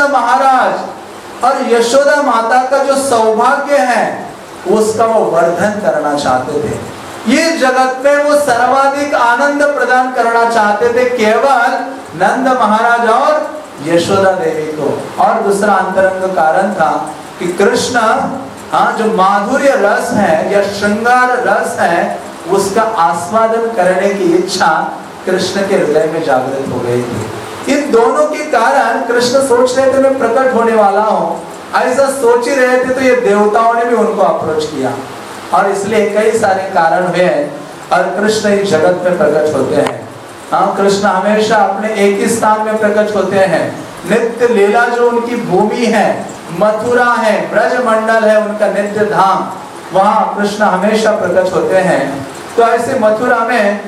महाराज और यशोदा माता का जो सौभाग्य है उसका वो वर्धन करना चाहते थे। ये जगत में वो सर्वाधिक आनंद प्रदान करना चाहते थे केवल नंद महाराज और यशोदा देवी को। और दूसरा अंतरंग कारण था कि कृष्ण हाँ जो माधुर्य रस है या श्रृंगार रस है उसका आस्वादन करने की इच्छा कृष्ण के हृदय में जागृत हो गई थी। इन दोनों के कारण कृष्ण सोच रहे थे मैं प्रकट होने वाला हूँ, ऐसा सोच ही रहे थे तो ये देवताओं ने भी उनको अप्रोच किया और इसलिए कई सारे कारण हुए और कृष्ण इस जगत में प्रकट होते हैं। हाँ कृष्ण हमेशा अपने एक ही स्थान में प्रकट होते हैं। नित्य लीला जो उनकी भूमि है मथुरा है, ब्रज मंडल है उनका नित्य धाम, वहाँ कृष्ण हमेशा प्रकट होते हैं। तो ऐसे मथुरा में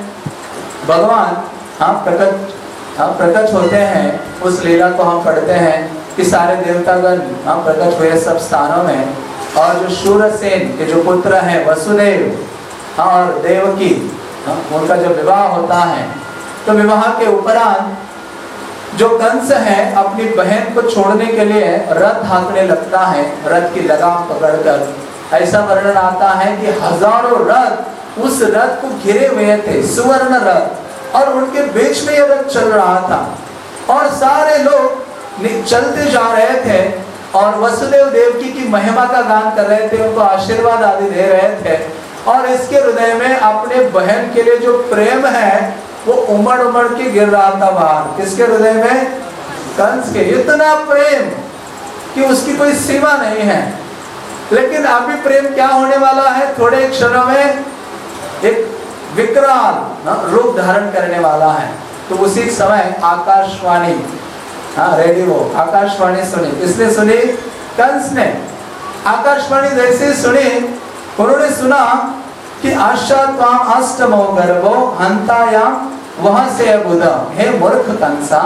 भगवान हाँ प्रकट हाँ प्रकट होते हैं। उस लीला को हम पढ़ते हैं कि सारे देवतागण हाँ प्रकट हुए सब स्थानों में और जो शूरसेन के जो पुत्र हैं वसुदेव और देवकी उनका जब विवाह होता है तो विवाह के उपरांत जो कंस है अपनी बहन को छोड़ने के लिए रथ हाँकने लगता है, रथ की लगाम पकड़कर। ऐसा वर्णन आता है कि हजारों रथ उस रथ को घिरे हुए थे, सुवर्ण रथ, और उनके बीच में यह रथ चल रहा था और सारे लोग चलते जा रहे थे और वसुदेव देवकी की महिमा का गान कर रहे थे, उनको आशीर्वाद आदि दे रहे थे और इसके हृदय में अपने बहन के लिए जो प्रेम है वो उमड़ उमड़ के गिर रहा था बाहर। किसके हृदय में? कंस के। इतना प्रेम कि उसकी कोई सीमा नहीं है। लेकिन अभी प्रेम क्या होने वाला है? थोड़े क्षणों में एक विकराल रूप धारण करने वाला है। तो उसी समय आकाशवाणी हाँ रेडियो आकाशवाणी सुनी। किसने सुनी? कंस ने। आकाशवाणी जैसे सुनी उन्होंने सुना कि आशात्वाम अष्टमो गर्भो हंतायाम वहां से बुधा। हे मूर्ख कंसा,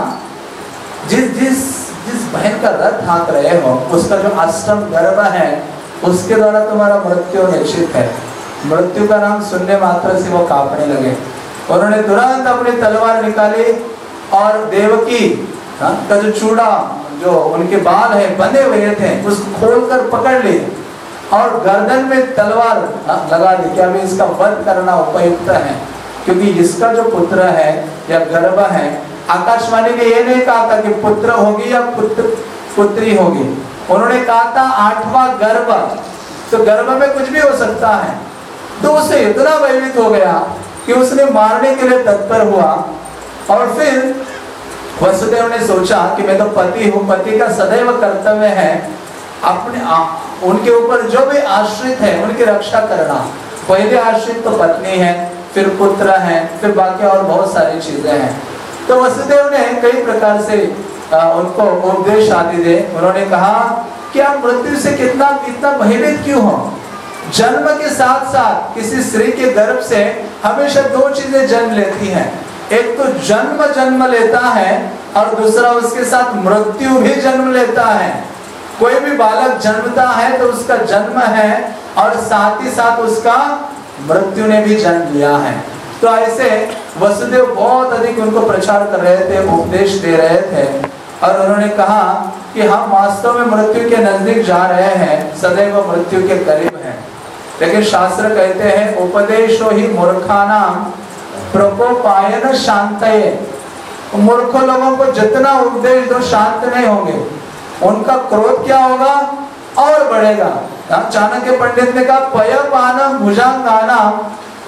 जिस जिस जिस बहन का रथ हाँक रहे हो उसका जो अष्टम गर्भ है उसके द्वारा तुम्हारा मृत्यु निश्चित है। मृत्यु का नाम सुनने मात्र से वो कांपने लगे। उन्होंने तुरंत अपनी तलवार निकाली और देवकी का जो चूड़ा जो उनके बाल है बंधे हुए थे उसको खोलकर पकड़ ली और गर्दन में तलवार लगा दी कि अभी इसका वध करना उपयुक्त है, क्योंकि इसका जो पुत्र है या गर्भ है, आकाशवाणी ने ये नहीं कहा था कि पुत्र होगी या पुत्र पुत्री होगी, उन्होंने कहा था आठवां गर्भ। तो गर्भ में कुछ भी हो सकता है। तो उसे इतना भयभीत हो गया कि उसने मारने के लिए तत्पर हुआ और फिर वसुदेव ने सोचा कि मैं तो पति हूँ, पति का सदैव कर्तव्य है अपने आ, उनके ऊपर जो भी आश्रित है उनकी रक्षा करना। पहले आश्रित तो पत्नी है, फिर पुत्र है, फिर बाकी और बहुत सारी चीजें हैं। तो वसुदेव ने कई प्रकार से आ, उनको उपदेश आदि दे। उन्होंने कहा कि आप मृत्यु से कितना कितना भयभीत क्यों हो? जन्म के साथ साथ किसी स्त्री के गर्भ से हमेशा दो चीजें जन्म लेती हैं। एक तो जन्म जन्म लेता है और दूसरा उसके साथ मृत्यु भी जन्म लेता है। कोई भी बालक जन्मता है तो उसका जन्म है और साथ ही साथ उसका मृत्यु ने भी जन्म लिया है। तो ऐसे वसुदेव बहुत अधिक उनको प्रचार कर रहे थे, उपदेश दे रहे थे और उन्होंने कहा कि हम वास्तव में मृत्यु के नजदीक जा रहे हैं, सदैव मृत्यु के करीब हैं। लेकिन शास्त्र कहते हैं उपदेशो ही मूर्खानाम प्रकोपायन शांतये। मूर्ख लोगों को जितना उपदेश दो शांत नहीं होंगे, उनका क्रोध क्या होगा? और बढ़ेगा। चाणक्य पंडित ने कहा पयपानम भुजंगानाम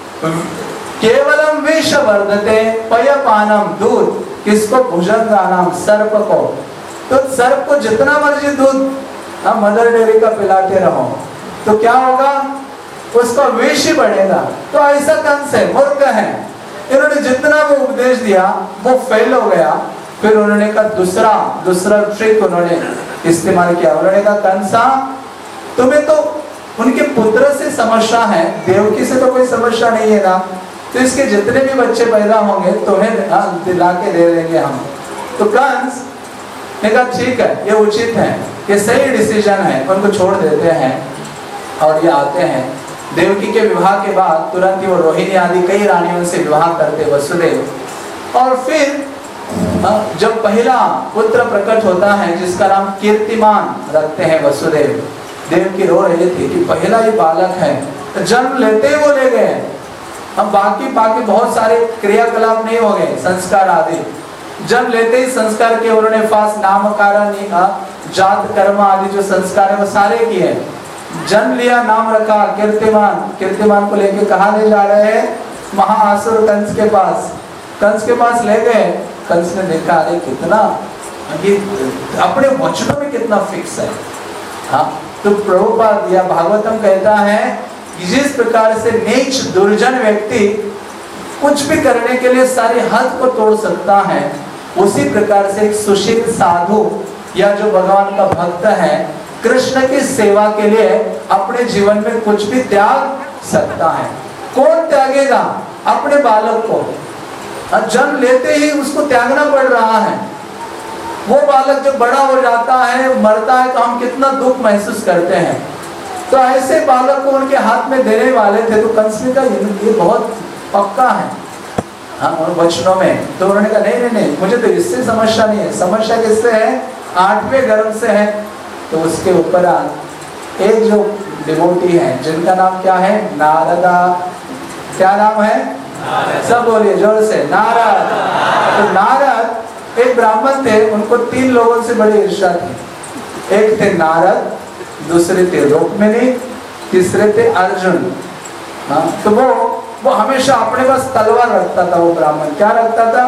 केवलम विष वर्धते। पयपानम दूध किसको? भुजंगानाम सर्प को। तो सर्प को जितना मर्जी दूध मदर डेयरी का पिलाते रहो तो क्या होगा? उसका विष ही बढ़ेगा। तो ऐसा कंस है, मूर्ख है। इन्होंने जितना वो उपदेश दिया वो फेल हो गया। फिर उन्होंने कहा दूसरा दूसरा ट्रिक उन्होंने इस्तेमाल किया। उन्होंने कहा कंसा, तुम्हें तो उनके पुत्र से समस्या है, देवकी से तो कोई समस्या नहीं है ना, तो इसके जितने भी बच्चे पैदा होंगे तुम्हें दिला के दे देंगे हम। तो कंस ने कहा ठीक है, ये उचित है, ये सही डिसीजन है, उनको छोड़ देते हैं। और ये आते हैं देवकी के विवाह के बाद तुरंत ही वो रोहिणी आदि कई रानियों से विवाह करते वसुदेव। और फिर जब पहला पुत्र प्रकट होता है जिसका नाम कीर्तिमान रखते हैं वसुदेव, देवकी रो रही थी कि पहला ही बालक है, जन्म लेते ही वो ले गए। हम बाकी बाकी बहुत सारे क्रियाकलाप नहीं हो गए, संस्कार आदि जन्म लेते ही संस्कार किए उन्होंने, फास नामकरण जात कर्म आदि जो संस्कार है वो सारे किए। जन्म लिया, नाम रखा कीर्तिमान। कीर्तिमान को लेके कहाँ ले जा रहे हैं? महाअसुर कंस के पास। कंस के पास ले गए। कंस ने देखा अरे कितना ये अपने वचनों में कितना फिक्स है। हाँ, तो प्रभुपाद या भागवतम कहता है कि जिस प्रकार से नीच दुर्जन व्यक्ति कुछ भी करने के लिए सारी हद को तोड़ सकता है, उसी प्रकार से एक सुशील साधु या जो भगवान का भक्त है कृष्ण की सेवा के लिए अपने जीवन में कुछ भी त्याग सकता है। कौन त्यागेगा? अपने बालक को। जन्म लेते ही उसको त्यागना पड़ रहा है। वो बालक जब बड़ा हो जाता है, मरता है, तो हम कितना दुख महसूस करते हैं। तो ऐसे बालक को उनके हाथ में देने वाले थे, तो कंस ने कहा ये बहुत पक्का है हाँ और वचनों में। तो उन्होंने कहा नहीं नहीं नहीं, मुझे तो इससे समस्या नहीं है। समस्या किससे है? आठवें गर्भ से है। तो उसके ऊपर एक जो डिवोटी है जिनका नाम क्या है? नारदा। क्या नाम है? सब बोलिए जोर से, नारद। तो नारद एक ब्राह्मण थे, उनको तीन लोगों से बड़ी ईर्ष्या थी। एक थे नारद, दूसरे थे रुक्मिणी, तीसरे थे अर्जुन। हाँ, तो वो वो हमेशा अपने पास तलवार रखता था। वो ब्राह्मण क्या रखता था?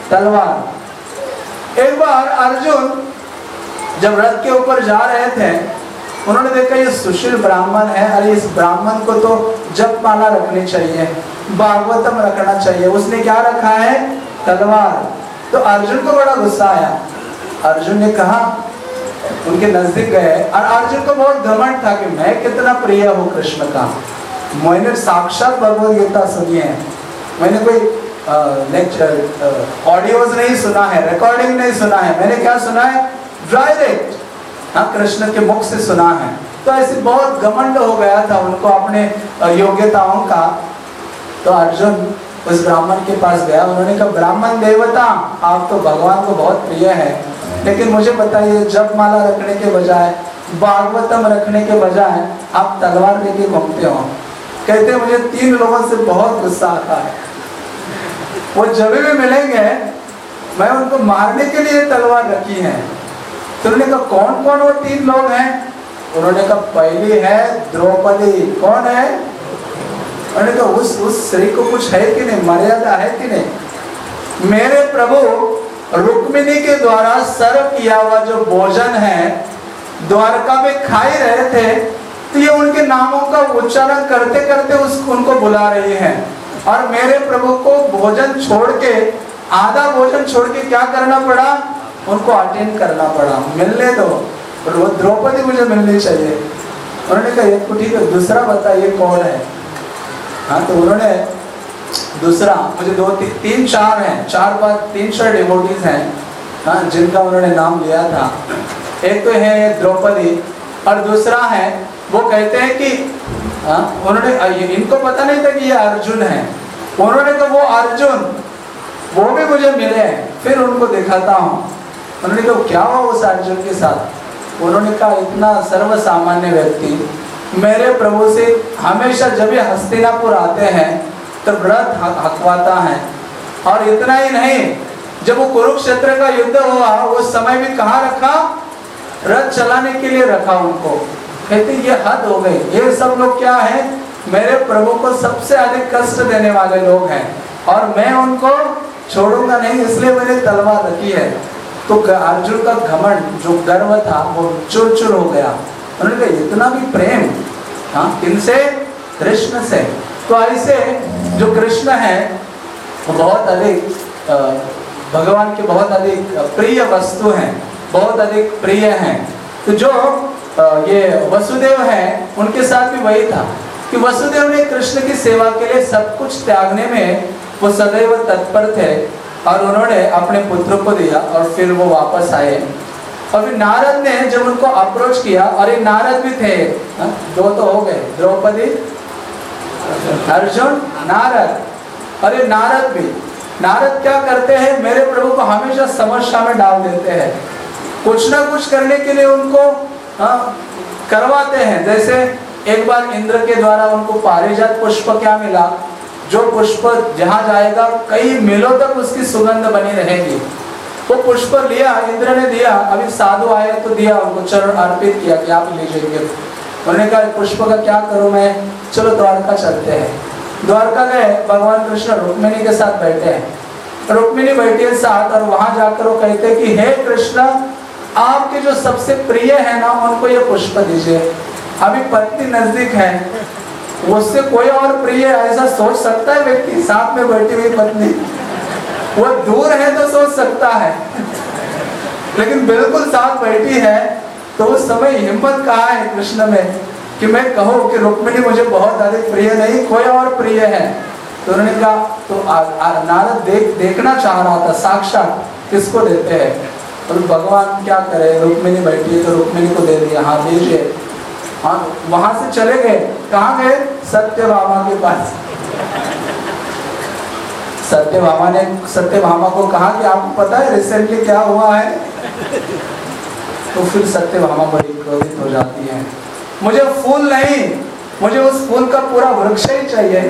तलवार। एक बार अर्जुन जब रथ के ऊपर जा रहे थे, उन्होंने देखा ये सुशील ब्राह्मण है, अरे इस ब्राह्मण को तो जप माला रखनी चाहिए, भागवतम रखना चाहिए। उसने क्या रखा है? तलवार। तो अर्जुन को बड़ा गुस्सा आया। अर्जुन ने कहा, उनके नजदीक गए और अर्जुन को बहुत घमंड था कि मैं कितना प्रिय हूँ कृष्ण का। मैंने साक्षात भगवद गीता सुनी है, मैंने कोई लेक्चर ऑडियोज नहीं सुना है, रिकॉर्डिंग नहीं सुना है, मैंने क्या सुना है? डायरेक्ट हाँ कृष्ण के मुख से सुना है। तो ऐसे बहुत घमंड हो गया था उनको अपने योग्यताओं का। तो अर्जुन उस ब्राह्मण के पास गया। उन्होंने कहा ब्राह्मण देवता, आप तो भगवान को बहुत प्रिय है, लेकिन मुझे बताइए जप माला रखने के बजाय, भागवतम रखने के बजाय आप तलवार लेके घूमते हो। कहते मुझे तीन लोगों से बहुत गुस्सा आता है, वो जब भी मिलेंगे मैं उनको मारने के लिए तलवार रखी है। तो उन्होंने कहा कौन कौन वो तीन लोग हैं? उन्होंने कहा पहली है द्रौपदी। कौन है? उन्होंने कहा उस उस स्त्री को कुछ है कि नहीं, मर्यादा है कि नहीं? मेरे प्रभु रुक्मिणी के द्वारा सर्व किया हुआ जो भोजन है द्वारका में खा ही रहे थे, तो ये उनके नामों का उच्चारण करते करते उसको उनको बुला रही हैं। और मेरे प्रभु को भोजन छोड़ के, आधा भोजन छोड़ के क्या करना पड़ा? उनको अटेंड करना पड़ा। मिलने दो, वो द्रौपदी मुझे मिलनी चाहिए। उन्होंने कहा एक ठीक है, दूसरा बताइए कौन है? हाँ, तो उन्होंने दूसरा, मुझे दो ती, तीन चार हैं, चार बार तीन चार डिवोटीज हैं हाँ जिनका उन्होंने नाम लिया था। एक तो है द्रौपदी और दूसरा है, वो कहते हैं कि हाँ उन्होंने, इनको पता नहीं था कि ये अर्जुन है। उन्होंने कहा वो अर्जुन, वो भी मुझे मिले, फिर उनको दिखाता हूँ। उन्होंने कहा क्या हुआ उस अर्जुन के साथ? उन्होंने कहा इतना सर्व सामान्य व्यक्ति मेरे प्रभु से हमेशा जब ये हस्तिनापुर आते हैं तो व्रत हकवाता है। और इतना ही नहीं, जब वो कुरुक्षेत्र का युद्ध हुआ उस समय भी कहाँ रखा? रथ चलाने के लिए रखा उनको। कहते ये हद हो गई। ये सब लोग क्या है? मेरे प्रभु को सबसे अधिक कष्ट देने वाले लोग हैं और मैं उनको छोड़ूंगा नहीं, इसलिए मैंने तलवार रखी है। तो अर्जुन का घमंड जो गर्व था वो चुर चुर हो गया। उन्होंने कहा इतना भी प्रेम हाँ किनसे? कृष्ण से। तो ऐसे जो कृष्ण है वो बहुत अधिक भगवान के बहुत अधिक प्रिय वस्तु हैं, बहुत अधिक प्रिय हैं। तो जो ये वसुदेव हैं उनके साथ भी वही था कि वसुदेव ने कृष्ण की सेवा के लिए सब कुछ त्यागने में वो सदैव तत्पर थे और उन्होंने अपने पुत्र को दिया और फिर वो वापस आए। और फिर नारद ने जब उनको अप्रोच किया, और ये नारद भी थे हाँ, दो तो हो गए, द्रौपदी अर्जुन, नारद। अरे नारद भी, नारद क्या करते हैं, मेरे प्रभु को हमेशा समस्या में डाल देते हैं, कुछ ना कुछ करने के लिए उनको हाँ, करवाते हैं। जैसे एक बार इंद्र के द्वारा उनको पारिजात पुष्प क्या मिला, जो पुष्प जहाँ जाएगा कई मीलों तक उसकी सुगंध बनी रहेगी। वो पुष्प लिया, इंद्र ने दिया, अभी साधु आए तो दिया, उनको चरण अर्पित किया कि आप लीजिए। उन्होंने कहा पुष्प का क्या करूं मैं, चलो द्वारका चलते हैं। द्वारका गए, भगवान कृष्ण रुक्मिणी के साथ बैठे हैं, रुक्मिणी बैठी है साथ, और वहां जाकर वो कहते हैं कि हे कृष्ण, आपके जो सबसे प्रिय है ना उनको ये पुष्प दीजिए। अभी पत्नी नजदीक है, उससे कोई और प्रिय ऐसा सोच सकता है व्यक्ति, साथ में बैठी हुई पत्नी, वो दूर है तो सोच सकता है, लेकिन बिल्कुल साथ बैठी है, तो उस समय हिम्मत कहाँ है कृष्ण में कि मैं कहूँ कि रुक्मिणी मुझे बहुत अधिक प्रिय नहीं, कोई और प्रिय है। तो उन्होंने कहा, तो आ, आ, नारद देख देखना चाह रहा था साक्षात किसको देते हैं, और भगवान क्या करे, रुक्मिणी बैठी है तो रुक्मिणी को दे दिया, हाँ दीजिए। हाँ, वहां से चले गए, कहाँ गए, सत्यभामा के पास। सत्यभामा ने सत्यभामा को कहा कि आपको पता है रिसेंटली क्या हुआ है, तो फिर सत्यभामा बड़ी क्रोधित हो जाती है, मुझे फूल नहीं, मुझे उस फूल का पूरा वृक्ष ही चाहिए,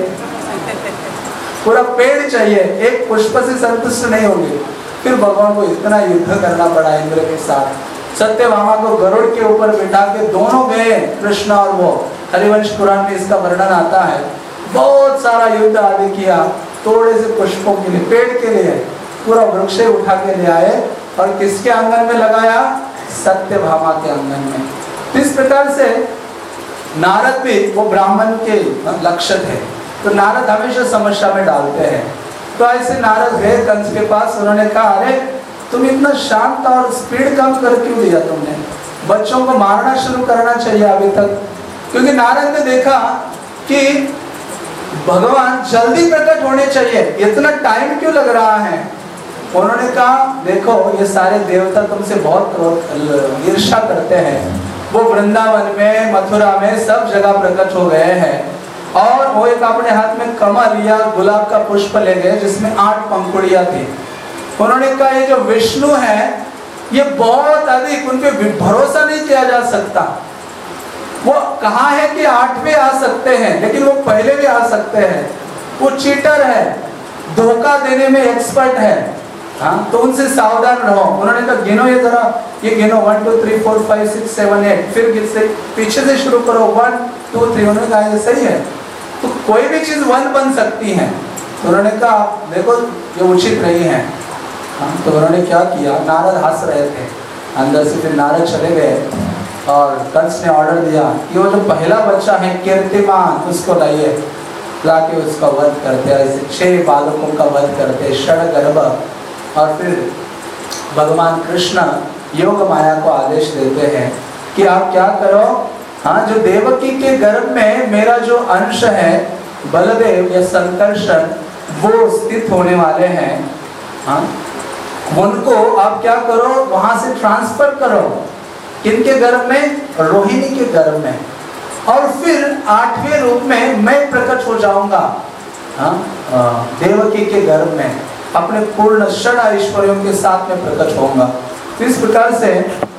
पूरा पेड़ चाहिए, एक पुष्प से संतुष्ट नहीं होगी। फिर भगवान को इतना युद्ध करना पड़ा इंद्र के साथ। सत्यभामा को गरुड़ के ऊपर बिठा के दोनों गए, कृष्ण और वो, हरिवंश पुराण में इसका वर्णन आता है। बहुत सारा युद्ध आदि किया, थोड़े से पुष्पों के लिए, पेड़ के लिए पूरा वृक्ष उठा के ले आए, और किसके आंगन में लगाया, सत्यभामा के आंगन में। इस प्रकार से नारद भी वो ब्राह्मण के लक्ष्य थे, तो नारद हमेशा समस्या में डालते हैं। तो ऐसे नारद गए कंस के पास, उन्होंने कहा, अरे तुम इतना शांत और स्पीड कम कर क्यों दिया तुमने, बच्चों को मारना शुरू करना चाहिए अभी तक। क्योंकि नारद ने देखा कि भगवान जल्दी प्रकट होने चाहिए, इतना टाइम क्यों लग रहा है। उन्होंने कहा, देखो ये सारे देवता तुमसे बहुत ईर्ष्या करते हैं, वो वृंदावन में, मथुरा में सब जगह प्रकट हो गए हैं, और वो एक अपने हाथ में कमल या गुलाब का पुष्प ले गए जिसमें आठ पंखुड़ियां थी। उन्होंने कहा ये जो विष्णु है ये बहुत अधिक, उन पे भरोसा नहीं किया जा सकता। वो कहा है कि आठवें आ सकते हैं, लेकिन वो पहले भी आ सकते हैं, वो चीटर है, धोखा देने में एक्सपर्ट है, हाँ, तो उनसे सावधान रहो। उन्होंने कहा गिनो ये जरा, ये गिनो one two three four five six seven eight, फिर से पीछे से शुरू करो, वन टू थ्री। उन्होंने कहा ये सही है, तो कोई भी चीज वन बन सकती है। तो उन्होंने कहा देखो ये उचित नहीं है। हाँ, तो उन्होंने क्या किया, नारद हंस रहे थे अंदर से, फिर नारद चले गए, और कंस ने ऑर्डर दिया कि वो जो पहला बच्चा है कीर्तिमान, उसको लाइए, लाके उसका वध करते, ऐसे छह बालकों का वध करते, षड गर्भ। और फिर भगवान कृष्ण योग माया को आदेश देते हैं कि आप क्या करो, हाँ, जो देवकी के गर्भ में मेरा जो अंश है, बलदेव या संकर्षण, वो स्थित होने वाले हैं, हाँ, उनको आप क्या करो, वहां से ट्रांसफर करो, किनके गर्भ में, रोहिणी के गर्भ में, और फिर आठवें रूप में मैं प्रकट हो जाऊंगा, हाँ, देवकी के गर्भ में, अपने पूर्ण षड ऐश्वर्यों के साथ में प्रकट होऊंगा। तो इस प्रकार से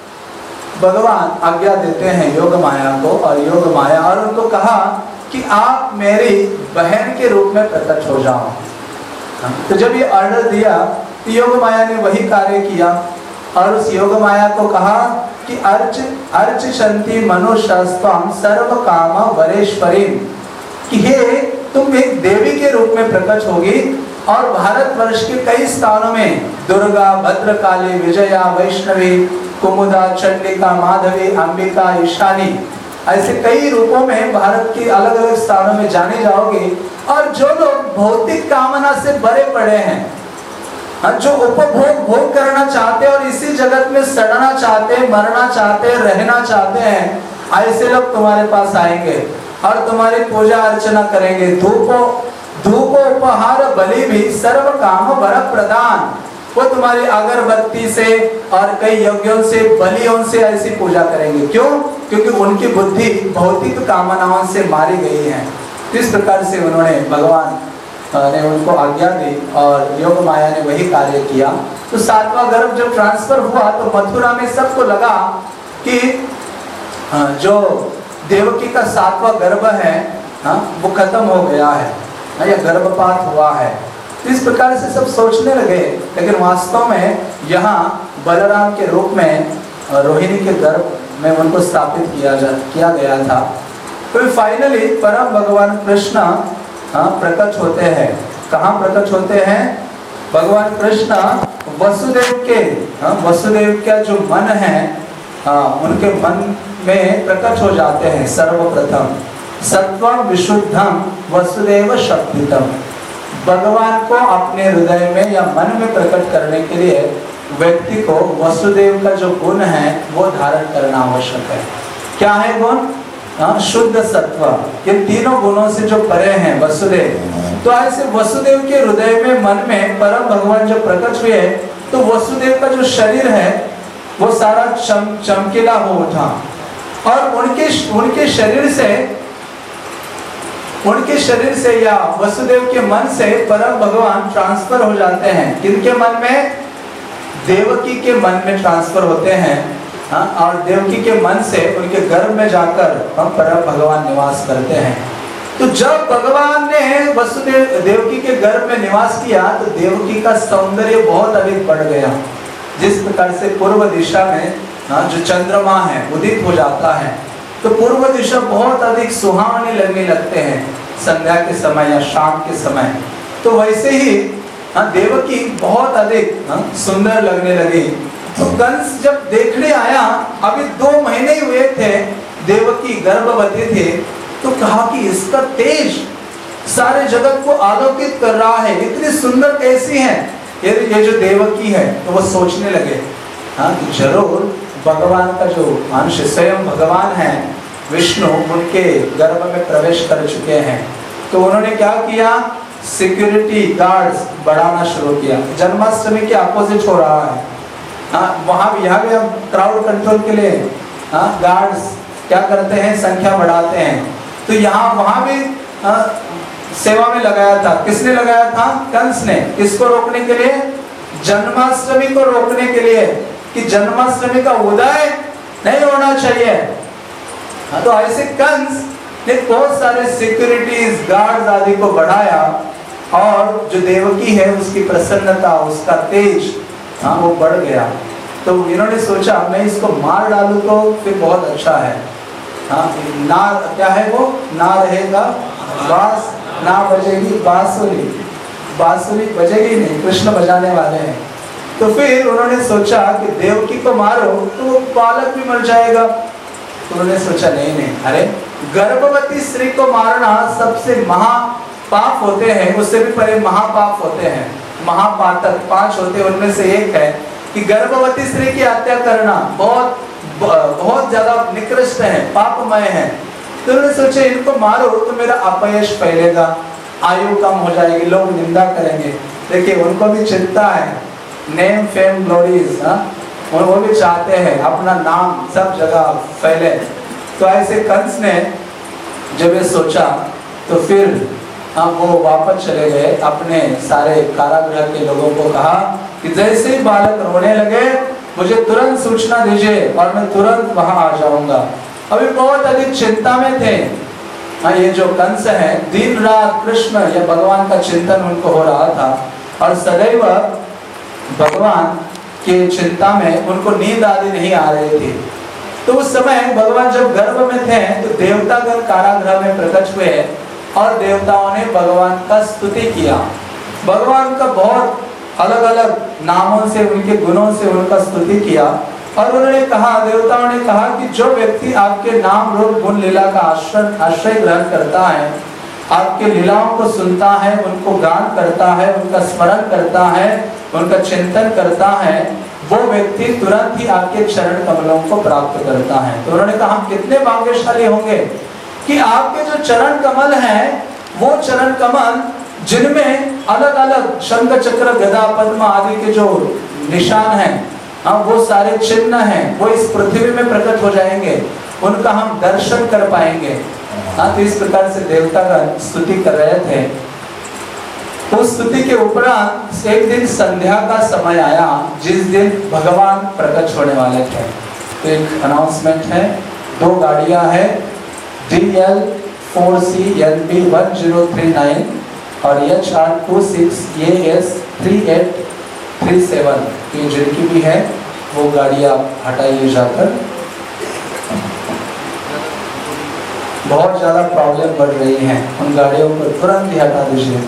भगवान आज्ञा देते हैं योग माया को, और योग माया और उनको कहा कि आप मेरी बहन के रूप में प्रकट हो जाओ। तो जब ये ऑर्डर दिया तो योग माया ने वही कार्य किया, और उस योग माया को कहा कि अर्च अर्च शंति मनुष्यस्त्वं सर्व काम वरेश्वरी, कि हे तुम एक देवी के रूप में प्रकट होगी, और भारतवर्ष के कई स्थानों में दुर्गा, भद्रकाली, विजया, वैष्णवी, कुमुदा, चंडिका, माधवी, अंबिका, ईशानी, ऐसे कई रूपों में भारत के अलग अलग स्थानों में जाने जाओगे। और जो लोग भौतिक कामना से भरे पड़े हैं, जो उपभोग भोग करना चाहते हैं और इसी जगत में सड़ना चाहते हैं, मरना चाहते हैं, रहना चाहते हैं, ऐसे लोग तुम्हारे पास आएंगे और तुम्हारी पूजा अर्चना करेंगे। धूप धूप उपहार बलि भी सर्व काम वर प्रदान, वो तुम्हारी अगरबत्ती से और कई यज्ञों से, बलियों से ऐसी पूजा करेंगे। क्यों? क्योंकि उनकी बुद्धि भौतिक कामनाओं से मारी गई है। इस प्रकार से उन्होंने भगवान ने उनको आज्ञा दी और योग माया ने वही कार्य किया। तो सातवां गर्भ जब ट्रांसफर हुआ तो मथुरा में सबको लगा कि जो देवकी का सातवां गर्भ है वो खत्म हो गया है या गर्भपात हुआ है। इस प्रकार से सब सोचने लगे, लेकिन वास्तव में यहाँ बलराम के रूप में रोहिणी के गर्भ में उनको स्थापित किया जा किया गया था। तो फाइनली परम भगवान कृष्ण प्रकट होते हैं। कहाँ प्रकट होते हैं? भगवान कृष्ण वसुदेव के वसुदेव का जो मन है उनके मन में प्रकट हो जाते हैं। सर्वप्रथम सत्वम विशुद्धम वसुदेव शक्तितम, भगवान को अपने हृदय में या मन में प्रकट करने के लिए व्यक्ति को वसुदेव का जो गुण है वो धारण करना आवश्यक है। क्या है गुण? हाँ, शुद्ध सत्व। ये तीनों गुणों से जो परे हैं वसुदेव। तो ऐसे वसुदेव के हृदय में मन में परम भगवान जब प्रकट हुए तो वसुदेव का जो शरीर है वो सारा चम चमकीला हो उठा और उनके उनके शरीर से उनके शरीर से या वसुदेव के मन से परम भगवान ट्रांसफर हो जाते हैं। किनके मन में? देवकी के मन में ट्रांसफर होते हैं। हाँ, और देवकी के मन से उनके गर्भ में जाकर हम परम भगवान निवास करते हैं। तो जब भगवान ने वसुदेव देवकी के गर्भ में निवास किया तो देवकी का सौंदर्य बहुत अधिक बढ़ गया। जिस प्रकार से पूर्व दिशा में हाँ, जो चंद्रमा है उदित हो जाता है तो पूर्व दिशा बहुत अधिक सुहावने लगने लगते हैं संध्या के समय या शाम के समय। तो वैसे ही हाँ, देवकी बहुत अधिक हाँ, सुंदर लगने लगी। तो कंस जब देखने आया, अभी दो महीने ही हुए थे, देवकी गर्भवती थी, तो कहा कि इसका तेज सारे जगत को आलोकित कर रहा है, इतनी सुंदर कैसी है ये ये जो देवकी है। तो वो सोचने लगे हाँ तो जरूर भगवान का जो अंश स्वयं भगवान है विष्णु उनके गर्भ में प्रवेश कर चुके हैं। तो उन्होंने क्या किया? सिक्योरिटी गार्ड्स बढ़ाना शुरू किया। जन्माष्टमी के अपोजिट हो रहा है हाँ, वहाँ भी यहाँ भी हम क्राउड कंट्रोल के लिए हाँ गार्ड्स क्या करते हैं? संख्या बढ़ाते हैं। तो यहाँ वहाँ भी हाँ, सेवा में लगाया था। किसने लगाया था? कंस ने। किसको रोकने के लिए? जन्माष्टमी को रोकने के लिए कि जन्माष्टमी का उदय नहीं होना चाहिए। हाँ, तो ऐसे कंस ने बहुत सारे सिक्योरिटीज गार्ड्स आदि को बढ़ाया और जो देवकी है उसकी प्रसन्नता उसका तेज हाँ वो बढ़ गया। तो इन्होंने सोचा मैं इसको मार डालूं तो फिर बहुत अच्छा है। हाँ, ना क्या है वो? ना रहेगा बास, ना बजेगी बांसुरी, बांसुरी बजेगी नहीं, कृष्ण बजाने वाले हैं। तो फिर उन्होंने सोचा कि देवकी को मारो तो वो बालक भी मर जाएगा। तो उन्होंने सोचा नहीं नहीं अरे गर्भवती स्त्री को मारना सबसे महा पाप होते हैं, उससे भी परे महापाप होते हैं, महापातक पांच होते हैं। उनमें से एक है कि गर्भवती स्त्री की हत्या करना बहुत बहुत ज्यादा निकृष्ट है, पापमय है। तो उन्होंने सोचा इनको मारो तो मेरा अपयश फैलेगा, आयु कम हो जाएगी, लोग निंदा करेंगे। देखिए उनको भी चिंता है, नेम फेम ग्लोरीज, और वो भी चाहते हैं अपना नाम सब जगह फैले। तो ऐसे कंस ने जब ये सोचा तो फिर हम वो वापस चले गए, अपने सारे कारागृह के लोगों को कहा कि जैसे ही बालक रोने लगे मुझे तुरंत सूचना दीजिए और मैं तुरंत वहां आ जाऊंगा। अभी बहुत अधिक चिंता में थे। हाँ, ये जो कंस है दिन रात कृष्ण या भगवान का चिंतन उनको हो रहा था और सदैव भगवान के चिंता में उनको नींद आदि नहीं आ रही थी। तो उस समय भगवान जब गर्भ में थे तो देवतागण कारागृह में प्रकट हुए और देवताओं ने भगवान का स्तुति किया। भगवान का बहुत अलग अलग नामों से उनके गुणों से उनका स्तुति किया और उन्होंने कहा, देवताओं ने कहा कि जो व्यक्ति आपके नाम रूप गुण लीला का आश्रय आश्रय ग्रहण करता है, आपके लीलाओं को सुनता है, उनको गान करता है, उनका स्मरण करता है, उनका चिंतन करता है, वो व्यक्ति तुरंत ही आपके चरण कमलों को प्राप्त करता है। तो उन्होंने कहा हम कितने भाग्यशाली होंगे कि आपके जो चरण कमल हैं वो चरण कमल जिनमें अलग अलग शंख चक्र गदा पद्म आदि के जो निशान हैं हाँ वो सारे चिन्ह हैं, वो इस पृथ्वी में प्रकट हो जाएंगे, उनका हम दर्शन कर पाएंगे। हाँ, तो इस प्रकार से देवता का स्तुति कर रहे थे। उस स्तुति के उपरांत एक दिन संध्या का समय आया जिस दिन भगवान प्रकट होने वाले थे। तो एक अनाउंसमेंट है, दो गाड़ियां हैं, D L four C L P one zero three nine और H R two six A S three eight three seven, ये जिनकी भी है वो गाड़ियां हटाइए जाकर। बहुत ज़्यादा प्रॉब्लम बढ़ रही है, उन गाड़ियों को तुरंत ही हटा दीजिए।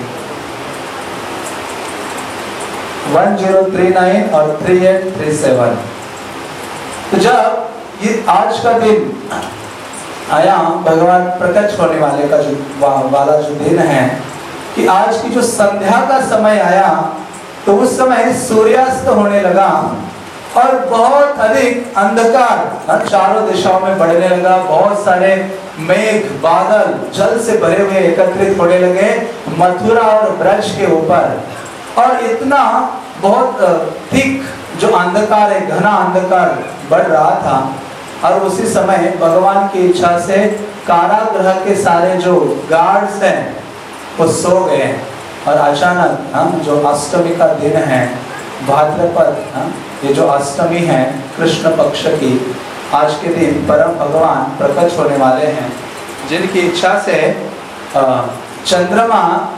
वन जीरो थ्री नाइन और थ्री एट थ्री सेवन। तो जब ये आज का दिन आया, भगवान प्रकट होने वाले का जो वा, वाला जो दिन है, कि आज की जो संध्या का समय आया, तो उस समय सूर्यास्त होने लगा और बहुत अधिक अंधकार चारों दिशाओं में बढ़ने लगा। बहुत सारे मेघ बादल जल से भरे हुए एकत्रित होने लगे मथुरा और ब्रज के ऊपर, और इतना बहुत थिक जो अंधकार है, घना अंधकार बढ़ रहा था। और उसी समय भगवान की इच्छा से कारागृह के सारे जो गार्ड्स हैं वो सो गए, और अचानक हम जो अष्टमी का दिन है, भाद्रपद, ये जो अष्टमी है कृष्ण पक्ष की, आज के दिन परम भगवान प्रकट होने वाले हैं, जिनकी इच्छा से चंद्रमा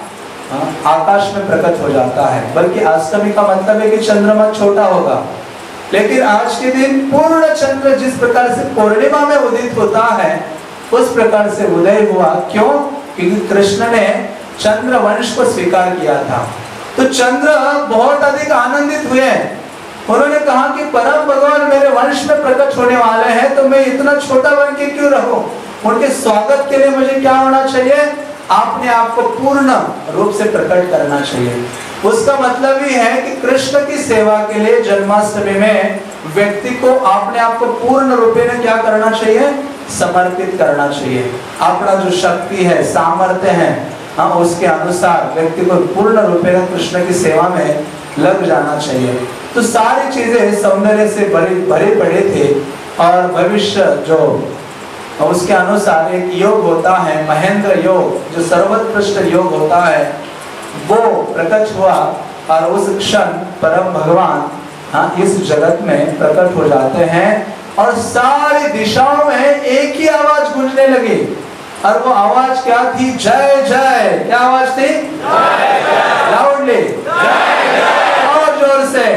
आकाश में प्रकट हो जाता है। बल्कि अष्टमी का मतलब है कि चंद्रमा छोटा होगा, लेकिन आज के दिन पूर्ण चंद्र जिस प्रकार से पूर्णिमा में उदित होता है उस प्रकार से उदय हुआ। क्यों? क्योंकि कृष्ण ने चंद्र वंश को स्वीकार किया था। तो चंद्र बहुत अधिक आनंदित हुए, उन्होंने कहा कि परम भगवान मेरे वंश में प्रकट होने वाले हैं, तो मैं इतना छोटा बन के क्यों रहूं? उनके स्वागत के लिए मुझे क्या होना चाहिए? अपने आप को पूर्ण रूप से प्रकट करना चाहिए। उसका मतलब ही है कि कृष्ण की सेवा के लिए जन्माष्टमी में व्यक्ति को अपने आप को पूर्ण रूप में क्या करना चाहिए? समर्पित करना चाहिए। अपना जो शक्ति है, सामर्थ्य है, हाँ, उसके अनुसार व्यक्ति को पूर्ण रूप में कृष्ण की सेवा में लग जाना चाहिए। तो सारी चीजें सौंदर्य से भरी भरे पड़े थे, और भविष्य जो उसके अनुसार एक योग होता है, महेंद्र योग, जो सर्वोत्कृष्ट योग होता है, वो प्रकट हुआ। और उस क्षण परम भगवान हाँ इस जगत में प्रकट हो जाते हैं, और सारी दिशाओं में एक ही आवाज गूंजने लगी। और वो आवाज क्या थी? जय जय। क्या आवाज थी? लाउडली, और जोर से।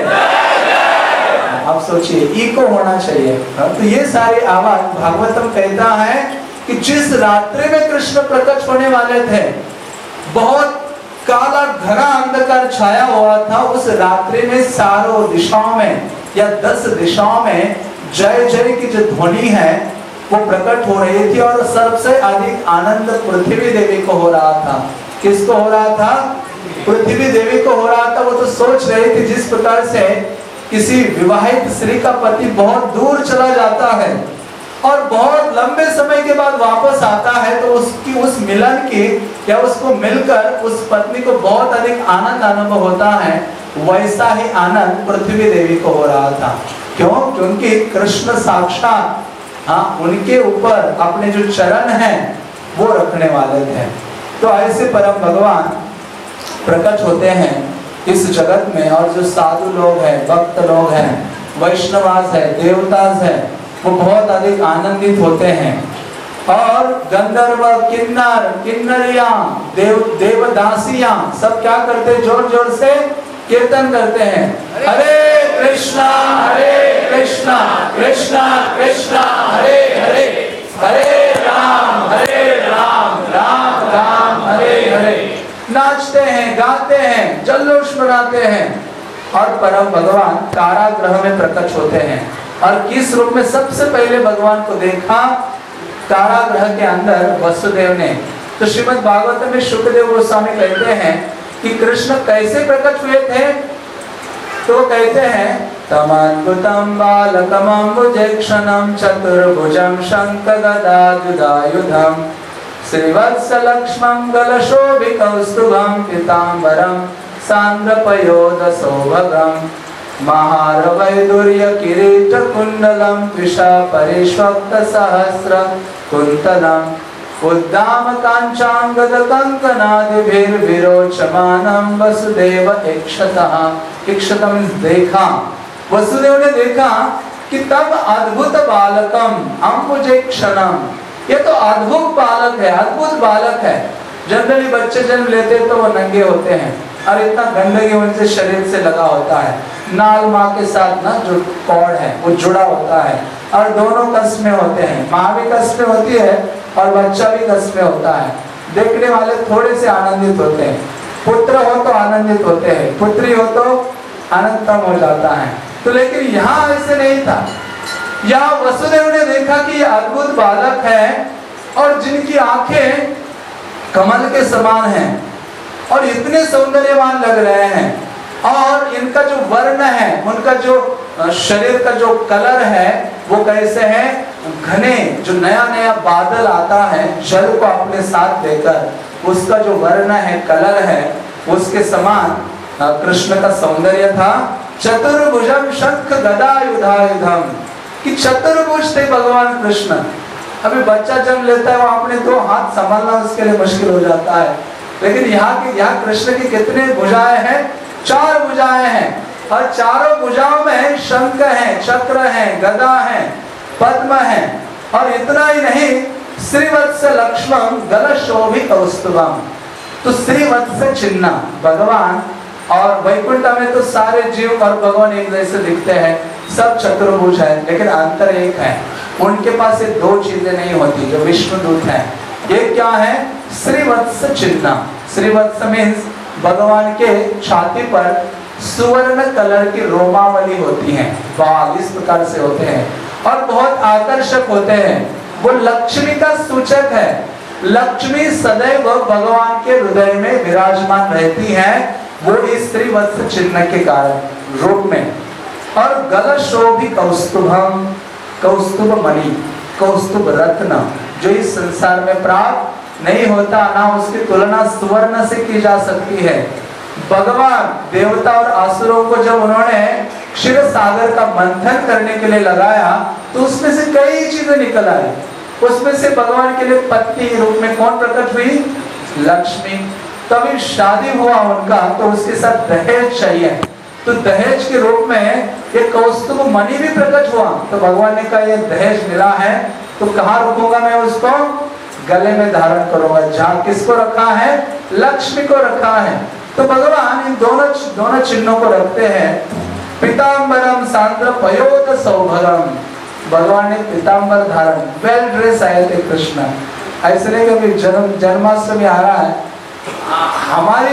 आप सोचिए, इको होना चाहिए। तो ये सारी आवाज, भागवतम कहता है कि जिस रात्रि में कृष्ण प्रकट होने वाले थे, बहुत काला घना अंधकार छाया हुआ था। उस रात्रि में चारों दिशाओं में या दस दिशाओं में जय जय की जो ध्वनि है वो प्रकट हो रही थी, और सबसे अधिक आनंद पृथ्वी देवी को हो रहा था। किसको हो रहा था? पृथ्वी देवी को हो रहा था। वो तो सोच रही थी, जिस प्रकार से किसी विवाहित स्त्री का पति बहुत दूर चला जाता है और बहुत लंबे समय के बाद वापस आता है, तो उसकी उस मिलन की या उसको मिलकर उस पत्नी को बहुत अधिक आनंद अनुभव होता है, वैसा ही आनंद पृथ्वी देवी को हो रहा था। क्यों? क्योंकि कृष्ण साक्षात हाँ उनके ऊपर अपने जो चरण हैं वो रखने वाले थे। तो ऐसे परम भगवान प्रकट होते हैं इस जगत में, और जो साधु लोग हैं, भक्त लोग हैं, वैष्णवास है, देवतास है, वो बहुत अधिक आनंदित होते हैं। और गंधर्व, किन्नर, किन्नरियां, देव देवदासियां सब क्या करते हैं? जोर जोर से कीर्तन करते हैं, हरे कृष्णा हरे कृष्णा कृष्णा कृष्णा हरे हरे, हरे राम हरे राम राम राम हरे हरे। नाचते हैं, गाते हैं, जल्लोष मनाते हैं। और परम भगवान कारागृह में प्रकट होते हैं। और किस रूप में? सबसे पहले भगवान को देखा कारागृह के अंदर वसुदेव ने। तो श्रीमद् भागवत में शुकदेव गोस्वामी कहते हैं कि कृष्ण कैसे प्रकट हुए थे। तो कहते हैं, तमद्भुतं बालकमम्बुजक्षणं चतुर्भुजं शङ्खगदायुधायुधं श्रीवत्सलक्ष्मं गलशोभिकौस्तुभं पीताम्बरं सान्द्रपयोधसौभगं महारवैदुर्यकिरीटकुण्डलं द्विषा परिष्वक्तसहस्रकुन्तलं उद्दाम कांचांगद कंकनादिभिर्विरोचमानं वसुदेव इक्षतः। इक्षतः मीन्स देखा। वसुदेव ने देखा कि तब अद्भुत बालकम अम्बुजेक्षणम, ये तो अद्भुत बालक है, अद्भुत बालक है। जनरली बच्चे जन्म लेते तो वो नंगे होते हैं और इतना गंदगी उनसे शरीर से लगा होता है। नाल माँ के साथ ना जो कॉर्ड है वो जुड़ा होता है और दोनों कस में होते हैं। माँ भी कस में होती है और बच्चा भी कस में होता है। देखने वाले थोड़े से आनंदित होते हैं। पुत्र हो तो आनंदित होते हैं, पुत्री हो तो आनंद कम हो जाता है। तो लेकिन यहाँ ऐसे नहीं था। यहाँ वसुदेव ने देखा कि ये अद्भुत बालक है और जिनकी आंखें कमल के समान हैं और इतने सौंदर्यवान लग रहे हैं और इनका जो वर्ण है, उनका जो शरीर का जो कलर है वो कैसे है, घने, जो नया नया बादल आता है जल को अपने साथ लेकर, उसका जो वर्ण है, कलर है, उसके समान कृष्ण का सौंदर्य था। चतुर्भुजम शंख गदायुधायुधम, कि चतुर्भुज थे भगवान कृष्ण। अभी बच्चा जन्म लेता है वो अपने दो हाथ संभालना उसके लिए मुश्किल हो जाता है, लेकिन यहाँ की यहाँ कृष्ण की कितने भुजाएं हैं, चार भुजाएं हैं और चारों भुजाओं में शंख है, चक्र है, गदा है, पद्म है और इतना ही नहीं, श्रीवत्स लक्ष्मण गलशोभि कौस्तुभम। तो श्रीवत्स चिन्ह भगवान, और वैकुंठ में तो सारे जीव और भगवान एक जैसे दिखते हैं, सब चतुर्भुज है, लेकिन अंतर एक है, उनके पास ये दो चीजें नहीं होती जो विष्णुदूत है। ये क्या है, श्रीवत्स चिन्ह। श्रीवत्स मीन्स भगवान के छाती पर सुवर्ण कलर की रोमावली होती है, बाल इस प्रकार से होते हैं और बहुत आकर्षक होते हैं। वो लक्ष्मी का सूचक है। लक्ष्मी सदैव भगवान के हृदय में विराजमान रहती है, वो इस श्रीवत्स चिन्ह के कारण रूप में। और गलशोभि कौस्तुभम, कौस्तुभ मणि, कौस्तुभ रत्न, जो इस संसार में प्राप्त नहीं होता, ना उसकी तुलना सुवर्ण से की जा सकती है। भगवान देवता और असुरों को जब उन्होंने क्षीर सागर का मंथन करने के लिए लगाया तो उसमें से कई चीजें निकल आई। उसमें से भगवान के लिए पत्नी रूप में कौन प्रकट हुई, लक्ष्मी। तभी शादी हुआ उनका तो उसके साथ दहेज चाहिए, तो दहेज के रूप में ये कौस्तुभ मणि भी प्रकट हुआ। तो भगवान ने कहा ये दहेज मिला है तो कहाँ रखूंगा मैं उसको, गले में धारण करूंगा। जहाँ किसको रखा है, लक्ष्मी को रखा है। तो भगवान इन दोनों दोनों चिन्हों को रखते हैं। पीताम्बरम सांद्र पयोद सौभगम, भगवान ने पीताम्बर धारण, वेल ड्रेस आए थे कृष्ण। ऐसे नहीं कभी जन्म जन्माष्टमी आ रहा है, हमारी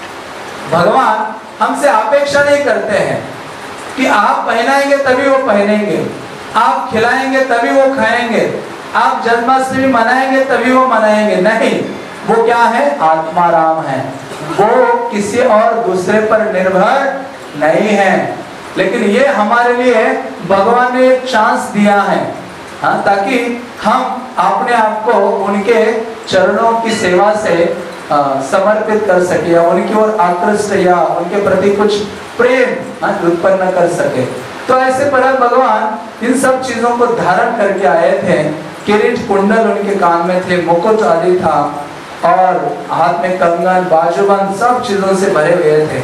भगवान हमसे अपेक्षा नहीं करते हैं कि आप पहनाएंगे तभी वो पहनेंगे, आप खिलाएंगे तभी वो खाएंगे, आप जन्माष्टमी मनाएंगे तभी वो मनाएंगे। नहीं, वो क्या है, आत्मा राम है, वो किसी और दूसरे पर निर्भर नहीं है। लेकिन ये हमारे लिए भगवान ने एक चांस दिया है, हाँ, ताकि हम अपने आप को उनके चरणों की सेवा से आ, समर्पित कर सके या उनकी ओर आकृष्ट या उनके प्रति कुछ प्रेम उत्पन्न कर सके। तो ऐसे पर भगवान इन सब चीजों को धारण करके आए थे। किरीट कुंडल उनके कान में थे, मुकुट आदि था और हाथ में कंगन, बाजूबंद सब चीजों से भरे हुए थे।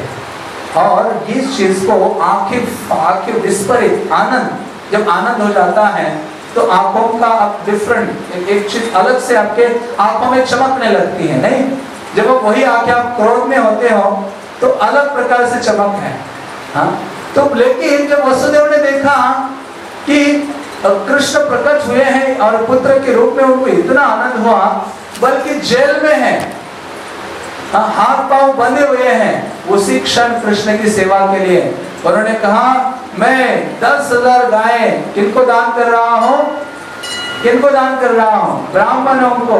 और इस चीज को आंखें आंखें विस्फारित आनंद, जब आनंद हो जाता है तो आंखों का अब डिफरेंट एक चीज अलग से आपके आंखों में चमकने लगती है। नहीं, जब वही आंखें आप क्रोध में होते हो तो अलग प्रकार से चमक है, हाँ। तो लेकिन जब वसुदेव ने देखा कि कृष्ण प्रकट हुए हैं और पुत्र के रूप में उनको इतना आनंद हुआ, बल्कि जेल में है, हाँ, हाथ पांव बंधे हुए हैं, उसी क्षण कृष्ण की सेवा के लिए उन्होंने कहा मैं दस हजार गाय किनको दान कर रहा हूँ, किनको दान कर रहा हूँ, ब्राह्मणों को,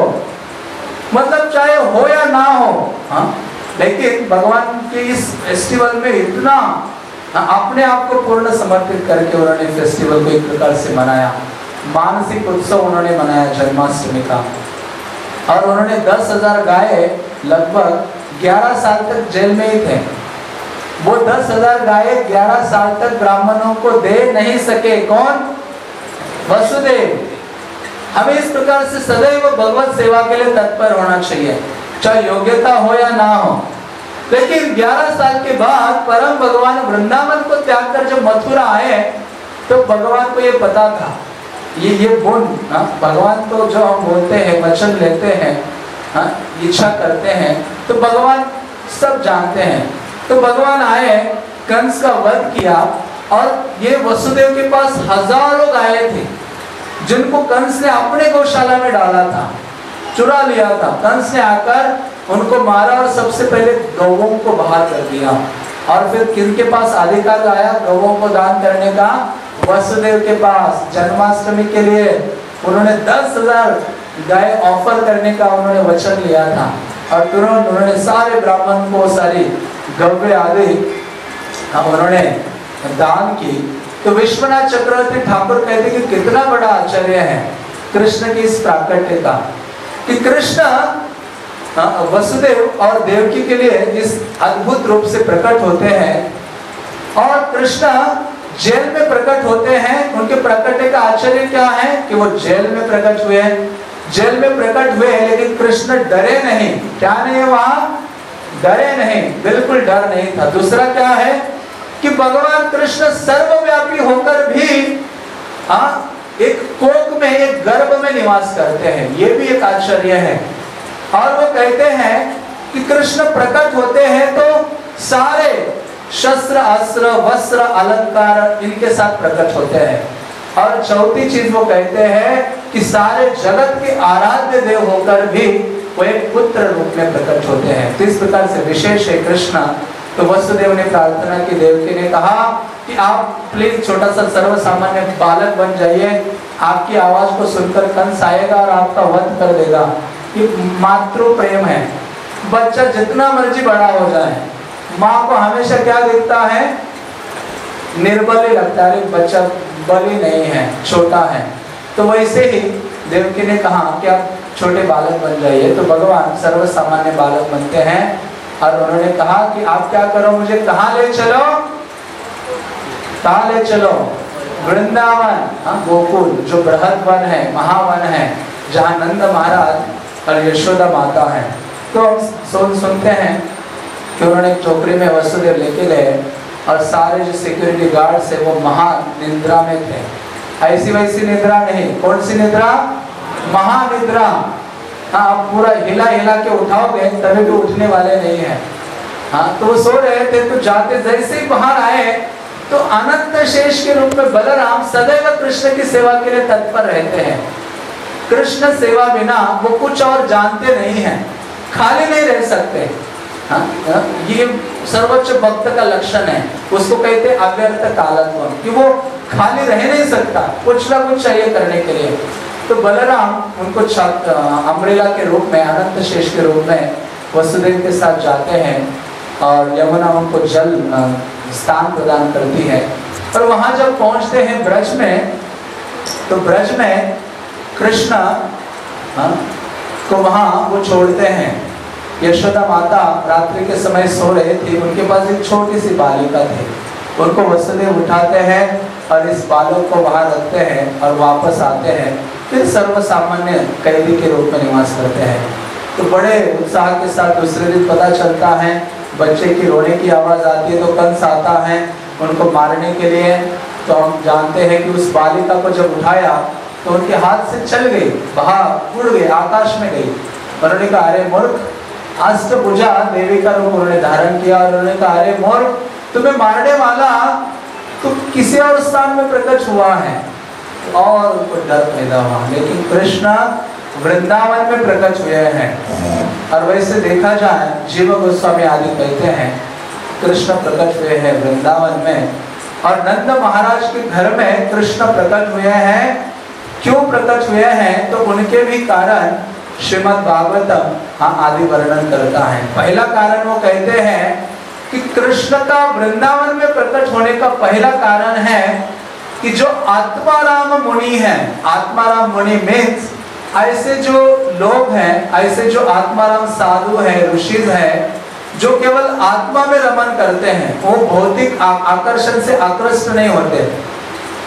मतलब चाहे हो या ना हो, हाँ। लेकिन भगवान के इस फेस्टिवल में इतना अपने आप को पूर्ण समर्पित करके उन्होंने फेस्टिवल को एक प्रकार से मनाया। मानसिक उत्सव उन्होंने मनाया जन्माष्टमी का। और उन्होंने दस हजार गाय लगभग ग्यारह साल तक जेल में ही थे। वो दस हजार गाय ग्यारह साल तक ब्राह्मणों को दे नहीं सके। कौन? वसुदेव। हमें इस प्रकार से सदैव भगवत सेवा के लिए तत्पर होना चाहिए, चाहे योग्यता हो या ना हो। लेकिन ग्यारह साल के बाद परम भगवान वृंदावन को त्याग कर जब मथुरा आए तो भगवान को ये पता था, ये ये गुण भगवान को जो हम बोलते हैं, वचन लेते हैं, हाँ, इच्छा करते हैं, तो भगवान सब जानते हैं। तो भगवान आए, कंस का वध किया और ये वसुदेव के पास हजारों गायें थी जिनको कंस ने अपने गौशाला में डाला था, चुरा लिया था। कंस ने आकर उनको मारा और सबसे पहले गौओं को बाहर कर दिया। और फिर किनके पास अधिकार आया गौओं को दान करने का? वसुदेव के पास। जन्माष्टमी के लिए उन्होंने दस हजार गाय ऑफर करने का उन्होंने वचन लिया था और तुरंत उन्होंने सारे ब्राह्मण को सारी गव्य आदि उन्होंने दान की। तो विश्वनाथ चक्रवर्ती ठाकुर कहते कि कितना बड़ा आश्चर्य है कृष्ण की इस प्राकट्य का, कि कृष्ण वसुदेव और देवकी के लिए इस अद्भुत रूप से प्रकट होते हैं और कृष्ण जेल में प्रकट होते हैं। उनके प्रकट का आश्चर्य क्या है कि वो जेल में प्रकट हुए, जेल में प्रकट हुए लेकिन कृष्ण डरे नहीं। क्या नहीं है वहां? डरे नहीं, बिल्कुल डर नहीं था। दूसरा क्या है कि भगवान कृष्ण सर्वव्यापी होकर भी हाँ एक कोक में, एक गर्भ में निवास करते हैं, ये भी एक आश्चर्य है। और वो कहते हैं कि कृष्ण प्रकट होते हैं तो सारे शस्त्र अस्त्र वस्त्र अलंकार इनके साथ प्रकट होते हैं। और चौथी चीज वो कहते हैं कि सारे जगत के आराध्य देव होकर भी वो एक पुत्र रूप में प्रकट होते हैं। तो इस प्रकार से विशेष है कृष्ण। तो वसुदेव ने प्रार्थना की, देवकी ने कहा कि आप प्लीज छोटा सा सर्वसामान्य बालक बन जाइए, आपकी आवाज को सुनकर कंस आएगा और आपका वध कर देगा। ये मातृ प्रेम है, बच्चा जितना मर्जी बड़ा हो जाए माँ को हमेशा क्या दिखता है? निर्बल ही लगता है, बच्चा बली नहीं है, छोटा है। तो वैसे ही देवकी ने कहा कि आप छोटे बालक बन जाइए। तो भगवान सर्वसामान्य बालक बनते हैं और उन्होंने कहा कि आप क्या करो, मुझे कहाँ ले चलो? कहाँ ले चलो? वृंदावन, हाँ गोकुल, जो बृहद वन है, महावन है, जहाँ नंद महाराज और यशोदा माता है। तो हम सुन सुनते हैं कि उन्होंने चौकड़ी में वसुदेव लेके गए और सारे जो सिक्योरिटी गार्ड्स है वो महानिद्रा में थे। ऐसी वैसी निद्रा नहीं, कौन सी निद्रा? महानिद्रा। हाँ, आप पूरा हिला हिला के उठाओगे तभी भी उठने वाले नहीं है। हाँ, तो वो सो रहे थे। तो जाते जैसे ही बाहर आए तो अनंत शेष के रूप में बलराम सदैव कृष्ण की सेवा के लिए तत्पर रहते हैं। कृष्ण सेवा बिना वो कुछ और जानते नहीं हैं, खाली नहीं रह सकते। हाँ, ये सर्वोच्च भक्त का लक्षण है, उसको कहते हैं अव्यर्थ कालत्व, कि वो खाली रह नहीं सकता, कुछ ना कुछ चाहिए करने के लिए। तो बलराम उनको अम्ब्रेला के रूप में, अनंत शेष के रूप में वसुदेव के साथ जाते हैं और यमुना उनको जल स्थान प्रदान करती है। और वहां जब पहुंचते हैं ब्रज में, तो ब्रज में कृष्ण को वहां वो छोड़ते हैं। यशोदा माता रात्रि के समय सो रहे थे, उनके पास एक छोटी सी बालिका थी, उनको वसुदेव उठाते हैं और इस बालक को वहां रखते हैं और वापस आते हैं, फिर सर्वसामान्य कैदी के रूप में निवास करते हैं। तो बड़े उत्साह के साथ दूसरे दिन पता चलता है, बच्चे की रोने की आवाज आती है तो कंस आता है उनको मारने के लिए। तो हम जानते हैं कि उस बालिका को जब उठाया तो उनके हाथ से चल गई, बाहर उड़ गई, आकाश में गई। उन्होंने कहा अरे मूर्ख, अष्टभुजा देवी का रूप उन्होंने धारण किया और उन्होंने कहा अरे मूर्ख, तुम्हें मारने वाला तो किसी और स्थान में प्रकट हुआ है। और उनको डर पैदा हुआ। लेकिन कृष्ण वृंदावन में प्रकट हुए हैं। और वैसे देखा जाए जीव गोस्वामी आदि कहते हैं कृष्ण प्रकट हुए हैं वृंदावन में। और नंद महाराज के घर में कृष्ण प्रकट हुए हैं। क्यों प्रकट हुए हैं? तो उनके भी कारण श्रीमद् भागवतम हाँ आदि वर्णन करता है। पहला कारण वो कहते हैं कि कृष्ण का वृंदावन में प्रकट होने का पहला कारण है कि जो आत्माराम मुनि है, आत्माराम मुनि मीन्स ऐसे जो लोग हैं, ऐसे जो आत्माराम साधु है, ऋषि है, जो केवल आत्मा में रमन करते हैं, वो भौतिक आकर्षण से आकृष्ट नहीं होते।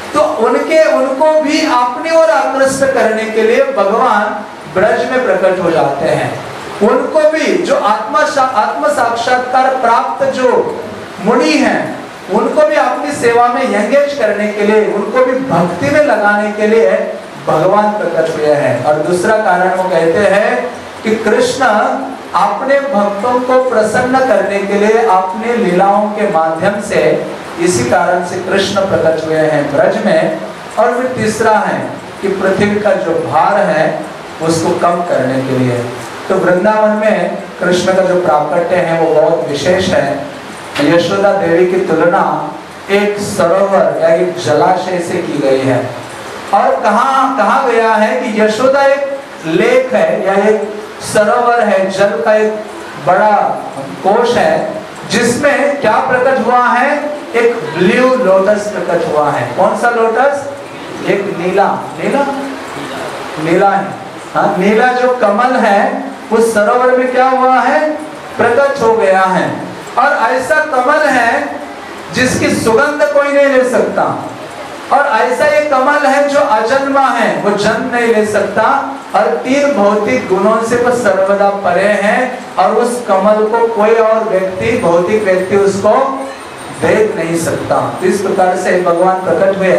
तो उनके उनको भी अपनी ओर आकृष्ट करने के लिए भगवान ब्रज में प्रकट हो जाते हैं। उनको भी जो आत्मा आत्म साक्षात्कार प्राप्त जो मुनि हैं, उनको भी अपनी सेवा में एंगेज करने के लिए, उनको भी भक्ति में लगाने के लिए भगवान प्रकट हुए हैं। और दूसरा कारण वो कहते हैं कि कृष्ण अपने भक्तों को प्रसन्न करने के लिए अपने लीलाओं के माध्यम से, इसी कारण से कृष्ण प्रकट हुए हैं ब्रज में। और फिर तीसरा है कि पृथ्वी का जो भार है उसको कम करने के लिए। तो वृंदावन में कृष्ण का जो प्राकट्य है वो बहुत विशेष है। यशोदा देवी की तुलना एक सरोवर या एक जलाशय से की गई है। और कहा कहा गया है कि यशोदा एक लेक है या एक सरोवर है, जल का एक बड़ा कोश है, जिसमें क्या प्रकट हुआ है, एक ब्लू लोटस प्रकट हुआ है। कौन सा लोटस? एक नीला नीला नीला है, हाँ, नीला जो कमल है उस सरोवर में क्या हुआ है, प्रकट हो गया है। और ऐसा कमल है जिसकी सुगंध कोई नहीं ले सकता, और ऐसा ये कमल है जो अजन्मा है, वो जन्म नहीं ले सकता, और तीन भौतिक गुणों से वो सर्वदा परे है, और उस कमल को कोई और व्यक्ति, भौतिक व्यक्ति उसको देख नहीं सकता। इस प्रकार से भगवान प्रकट हुए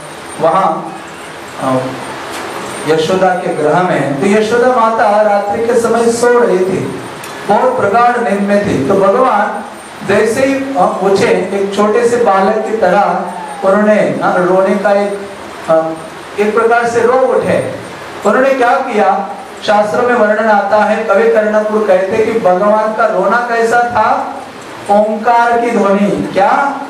वहां यशोदा के गृह में। तो यशोदा माता रात्रि के समय सो रही थी, बहुत प्रगाढ़ नींद में थी। तो भगवान जैसे ही पूछे, एक छोटे से बालक की तरह उन्होंने रोने का एक एक प्रकार से रो उठे। उन्होंने क्या किया, शास्त्रों में वर्णन आता है, कवि कर्णपुर कहते कि भगवान का रोना कैसा था, ओंकार की ध्वनि। क्या?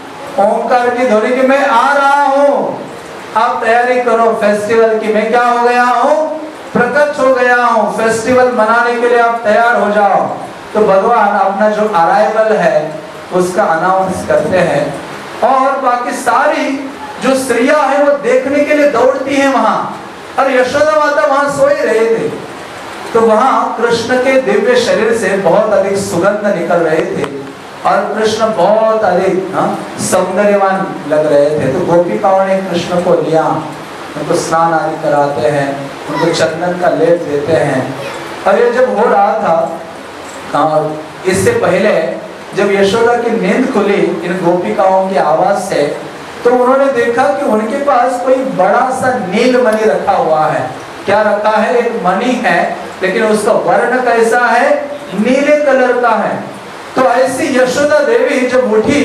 ओंकार की ध्वनि कि मैं आ रहा हूँ, आप तैयारी करो फेस्टिवल की, मैं क्या हो गया हूँ, प्रकट हो गया हूँ, फेस्टिवल मनाने के लिए आप तैयार हो जाओ। तो भगवान अपना जो अराइवल है उसका अनाउंस करते हैं, और बाकी सारी जो स्त्रियां हैं वो देखने के लिए दौड़ती हैं वहां, और यशोदा माता वहां सो ही रहे थे। तो वहां कृष्ण के दिव्य शरीर से बहुत अधिक सुगंध निकल रहे थे, और कृष्ण बहुत अधिक सौंदर्यवान लग रहे थे। तो गोपिकाओं ने कृष्ण को लिया, उनको स्नान आदि कराते हैं, उनको चंदन का लेप देते हैं। और ये जब हो रहा था, और इससे पहले जब यशोदा की नींद खुली इन गोपिकाओं की आवाज से, तो उन्होंने देखा कि उनके पास कोई बड़ा सा नील मणि रखा हुआ है। क्या रखा है? एक मणि है, लेकिन उसका वर्ण कैसा है, नीले कलर का है। तो ऐसी यशोदा देवी जब उठी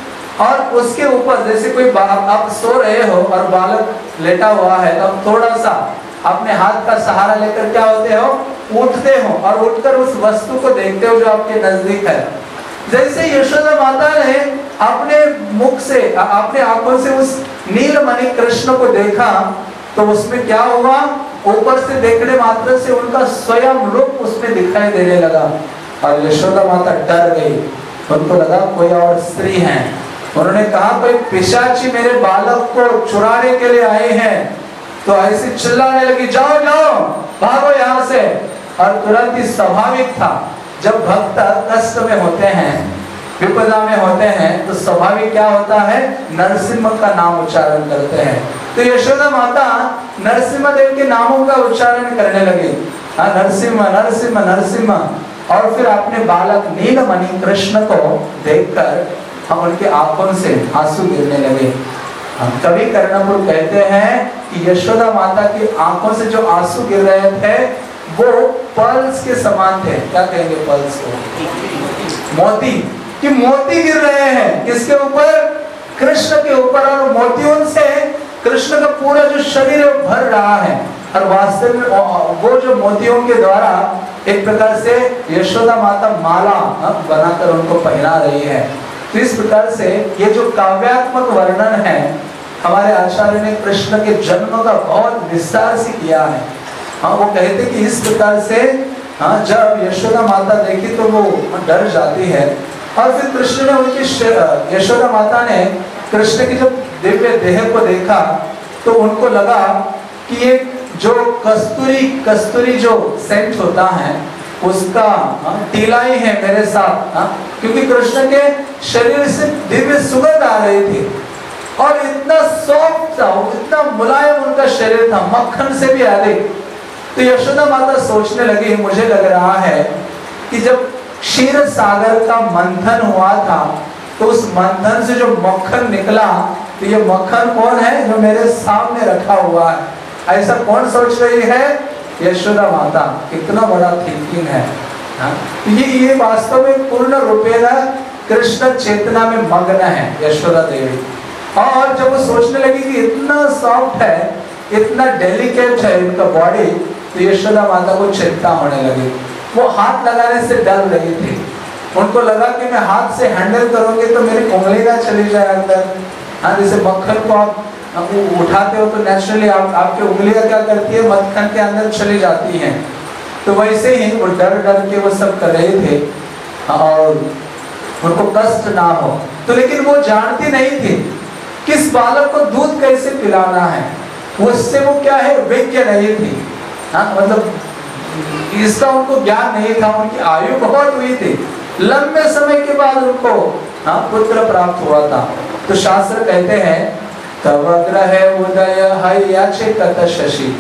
और उसके ऊपर जैसे कोई आप सो रहे हो और बालक लेटा हुआ है, तो आप थोड़ा सा अपने हाथ का सहारा लेकर क्या होते हो, उठते हो और उठकर उस वस्तु को देखते हो जो आपके नजदीक है। जैसे यशोदा माता ने अपने मुख से, अपने आंखों से उस नीलमणि कृष्ण को देखा, तो उसमें क्या हुआ, ऊपर से देखने मात्र से उनका स्वयं रूप उसमें दिखाई देने लगा। और यशोदा माता डर गई, उनको लगा कोई और स्त्री है। उन्होंने कहा कोई पिशाची मेरे बालक को चुराने के लिए आए हैं। तो ऐसे चिल्लाने लगी, जाओ जाओ भागो यहाँ से। और तुरंत ही स्वाभाविक था, जब भक्त कष्ट में होते हैं, विपदा में होते हैं, तो स्वाभाविक क्या होता है, नरसिम्हा का नाम उच्चारण करते हैं। तो यशोदा माता नरसिम्हा देव के नामों का उच्चारण करने लगी, नरसिम्हा नरसिम्हा नरसिम्हा। और फिर अपने बालक नीलमणि कृष्ण को देखकर हम उनके आंखों से आंसू गिरने लगे। हम कवि कर्णपुर कहते हैं कि यशोदा माता की आंखों से जो आंसू गिर रहे थे वो पर्ल्स के समान थे। क्या कहेंगे पर्ल्स को? मोती, कि मोती गिर रहे हैं किसके ऊपर, कृष्ण के ऊपर। और मोतियों से कृष्ण का पूरा जो शरीर भर रहा है, और वास्तव में वो जो मोतियों के द्वारा एक प्रकार से यशोदा माता माला बनाकर उनको पहना रही है। तो इस प्रकार से ये जो काव्यात्मक वर्णन है, हमारे आचार्य ने कृष्ण के जन्म का बहुत विस्तार से किया है। हाँ, वो कहते कि इस प्रकार से हाँ, जब यशोदा माता देखी तो वो डर जाती है। और फिर कृष्ण ने उनकी यशोदा माता ने कृष्ण की जब दिव्य देह को देखा, तो उनको लगा कि ये जो कस्तूरी कस्तूरी जो सेंट होता है उसका टीलाई है मेरे साथ, हा? क्योंकि कृष्ण के शरीर से दिव्य सुगंध आ रही थी, और इतना सॉफ्ट सॉफ्ट था, इतना मुलायम उनका शरीर था, मक्खन से भी अधिक। तो यशोदा माता सोचने लगी, मुझे लग रहा है कि जब क्षीर सागर का मंथन हुआ था तो उस मंथन से जो मक्खन निकला, तो ये मक्खन कौन है जो मेरे सामने रखा हुआ है। ऐसा कौन सोच रही है? यशोदा माता। कितना बड़ा थिंकिंग है। हाँ? ये ये वास्तव में पूर्ण रूपेण कृष्ण चेतना में मग्न है यशोदा देवी। और जब वो सोचने लगी कि इतना सॉफ्ट है, इतना डेलिकेट है इनका बॉडी, तो यशोदा माता को चिंता होने लगी। वो हाथ लगाने से डर रही थी। उनको लगा कि मैं हाथ से हैंडल करूंगी तो मेरी उंगली ना चली जाए अंदर। हाँ, जैसे मक्खन को आप उठाते हो तो नेचुरली आप आपकी उंगलियां क्या करती है, मक्खन के अंदर चली जाती हैं। तो वैसे ही वो डर डर के वो सब कर रहे थे और उनको कष्ट ना हो। तो लेकिन वो जानती नहीं थी किस बालक को दूध कैसे पिलाना है। उससे वो क्या है, विज्ञ नहीं थी। हाँ, मतलब इसका उनको ज्ञान नहीं था। उनकी आयु बहुत हुई थी, लंबे समय के बाद उनको हाँ पुत्र प्राप्त हुआ था। तो शास्त्र कहते हैं, तव ग्रह उदय हयाचे कत शशि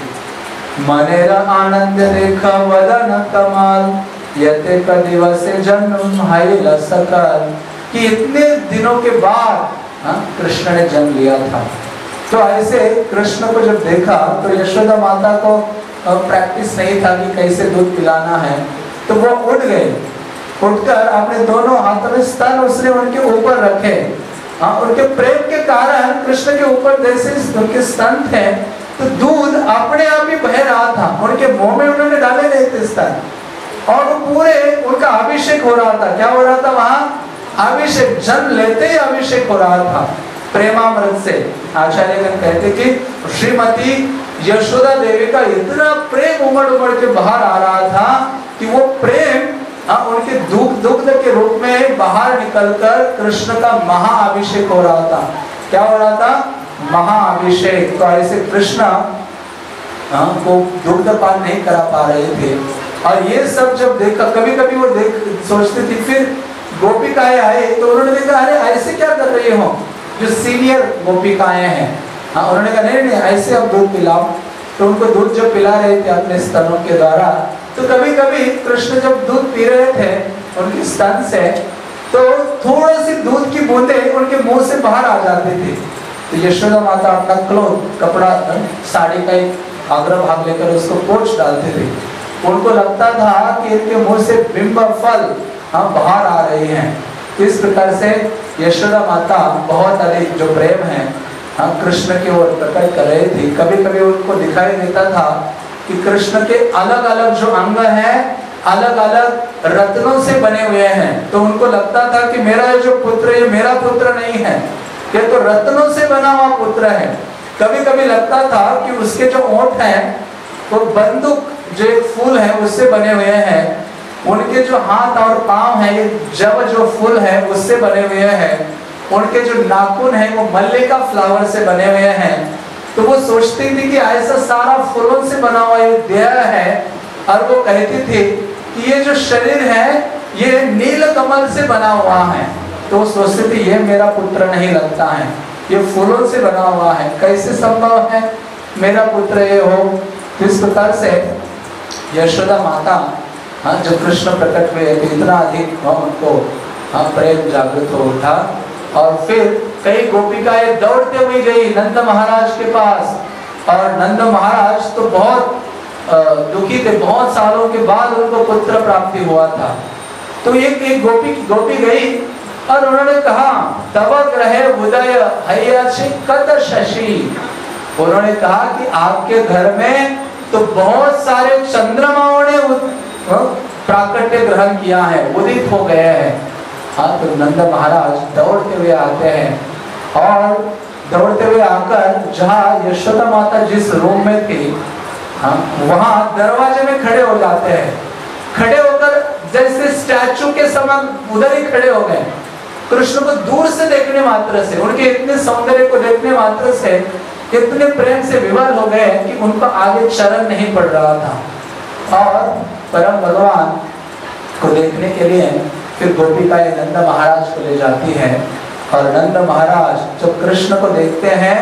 मनेर आनंद रेखा वदन कमाल यते क दिवसे जन्म हईल सकल। कि इतने दिनों के बाद हाँ कृष्ण ने जन्म लिया था। तो ऐसे कृष्ण को जब देखा तो यशोदा माता को प्रैक्टिस नहीं था कि कैसे दूध पिलाना है। तो वो उठ गए, उठकर अपने दोनों हाथों में स्तन उसने उनके ऊपर रखे। हाँ, उनके प्रेम के कारण कृष्ण के ऊपर जैसे उनके स्तन थे तो दूध अपने आप ही बह रहा था। उनके मुंह में उन्होंने डाले नहीं थे स्तन, और वो पूरे उनका अभिषेक हो रहा था। क्या हो रहा था वहां? अभिषेक। जन्म लेते ही अभिषेक हो रहा था प्रेमामृत से। आचार्य कहते कि श्रीमती यशोदा देवी का इतना प्रेम उमड़ उमड़ के बाहर आ रहा था कि वो प्रेम हाँ उनके दुग्ध दुग्ध के रूप में बाहर निकलकर कृष्ण का महाअभिषेक हो रहा था। क्या हो रहा था? महाअभिषेक। तो ऐसे कृष्ण हाँ को दुग्ध पान नहीं करा पा रहे थे। और ये सब जब देखा, कभी कभी वो देख सोचती थी, फिर गोपिकाएं आए तो उन्होंने देखा, अरे ऐसे क्या कर रही हो, जो सीनियर गोपिकाएं हैं। हाँ, उन्होंने कहा नहीं नहीं ऐसे अब दूध पिलाओ। तो उनको दूध जो पिला रहे थे अपने स्तनों के द्वारा, तो कभी कभी कृष्ण जब दूध पी रहे थे उनके स्तन से, तो थोड़ा सी दूध की बूंदें उनके मुंह से बाहर आ जाती थी। तो यशोदा माता अपना क्लोथ कपड़ा साड़ी का एक आग्रह भाग लेकर उसको पोंछ डालते थे। उनको लगता था कि इनके मुंह से बिंब फल हम बाहर आ रहे हैं। इस प्रकार से यशोदा माता बहुत अधिक जो प्रेम है हाँ कृष्ण की ओर प्रकट कर रही थी। कभी कभी उनको दिखाई देता था कि कृष्ण के अलग अलग जो अंग हैं अलग अलग रत्नों से बने हुए हैं। तो उनको लगता था कि मेरा ये जो पुत्र ये मेरा पुत्र नहीं है, ये तो रत्नों से बना हुआ पुत्र है। कभी कभी लगता था कि उसके जो ओंठ हैं वो बंदूक जो एक फूल है उससे बने हुए हैं। उनके जो हाथ और पांव है ये जब जो फूल है उससे बने हुए हैं। उनके जो नाखून है वो मल्लिका फ्लावर से बने हुए हैं। तो वो सोचती थी कि ऐसा सारा फूलों से बना हुआ ये देह है। और वो कहती थी कि ये जो शरीर है ये नील कमल से बना हुआ है। तो वो सोचती थी ये मेरा पुत्र नहीं लगता है, ये फूलों से बना हुआ है, कैसे संभव है मेरा पुत्र ये हो। इस प्रकार से यशोदा माता हाँ जब कृष्ण प्रकट हुए तो इतना अधिक उनको हाँ प्रेम जागृत हो उठा। और फिर कई गोपिकाएं दौड़ते हुए गई नंद महाराज के पास। और नंद महाराज तो बहुत दुखी थे, बहुत सालों के बाद उनको पुत्र प्राप्ति हुआ था। तो एक एक गोपी गोपी गई और उन्होंने कहा, तव ग्रह उदय हयाचे कत शशि। उन्होंने कहा कि आपके घर में तो बहुत सारे चंद्रमाओं ने प्राकट्य ग्रहण किया है, उदित हो गए हैं। हाँ, तो नंद महाराज दौड़ते हुए आते हैं और दौड़ते हुए आकर जहाँ यशोदा माता जिस रूम में थी हाँ वहाँ दरवाजे में खड़े हो जाते हैं। खड़े होकर जैसे स्टैचू के समान उधर ही खड़े हो गए। कृष्ण को दूर से देखने मात्र से, उनके इतने सौंदर्य को देखने मात्र से इतने प्रेम से विवल हो गए कि उनको आगे चरण नहीं पड़ रहा था। और परम भगवान को देखने के लिए फिर गोपिकाएं नंद महाराज को ले जाती है। और नंद महाराज जब कृष्ण को देखते हैं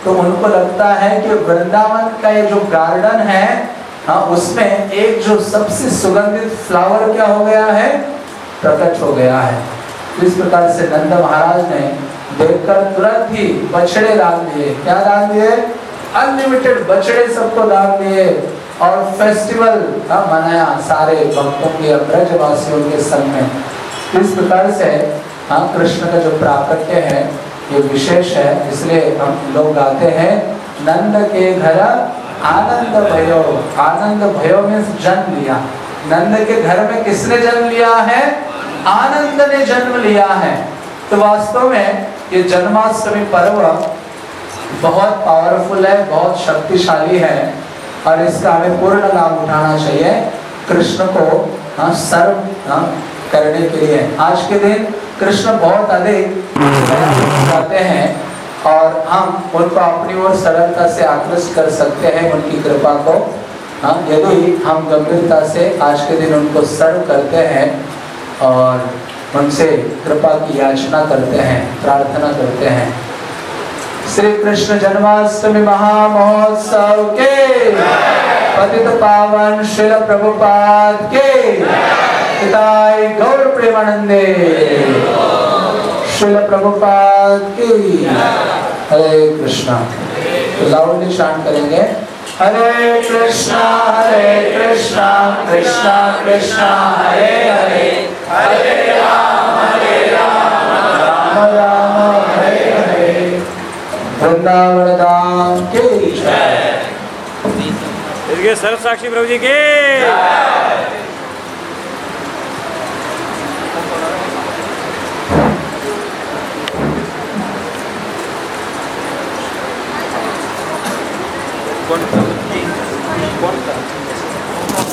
तो उनको लगता है कि वृंदावन का ये जो गार्डन है, हाँ, उसमें एक जो सबसे सुगंधित फ्लावर क्या हो गया है, प्रकट हो गया है। इस प्रकार से नंद महाराज ने देखकर तुरंत ही बछड़े दान दिए। क्या दान दिए? अनलिमिटेड बछड़े सबको दान दिए और फेस्टिवल मनाया सारे भक्तों के, ब्रजवासियों के संग में। इस प्रकार से हाँ, कृष्ण का जो प्राकट्य है ये विशेष है। इसलिए हम लोग गाते हैं, नंद के घर आनंद भयो। आनंद भयो में जन्म लिया। नंद के घर में किसने जन्म लिया है? आनंद ने जन्म लिया है। तो वास्तव में ये जन्माष्टमी पर्व बहुत पावरफुल है, बहुत शक्तिशाली है और इसका हमें पूर्ण लाभ उठाना चाहिए कृष्ण को हाँ, सर्व हाँ, करने के लिए। आज के दिन कृष्ण बहुत अधिक जाते हैं और हम उनको अपनी ओर सरलता से आकृष्ट कर सकते हैं उनकी कृपा को। हाँ, यदि हम गंभीरता से आज के दिन उनको सर्व करते हैं और उनसे कृपा की याचना करते हैं, प्रार्थना करते हैं। श्री कृष्ण जन्माष्टमी महामहोत्सव के पतित पावन श्रील प्रभुपाद के हिताय गौर प्रेमानंदे श्रील प्रभुपाद की। हरे कृष्णा। तो लाउडली शांत करेंगे, हरे कृष्णा हरे कृष्णा कृष्णा कृष्णा हरे हरे, हरे राम हरे राम राम राम हरे हरे। वृंदावन धाम की जय। सरस्वती प्रभु जी के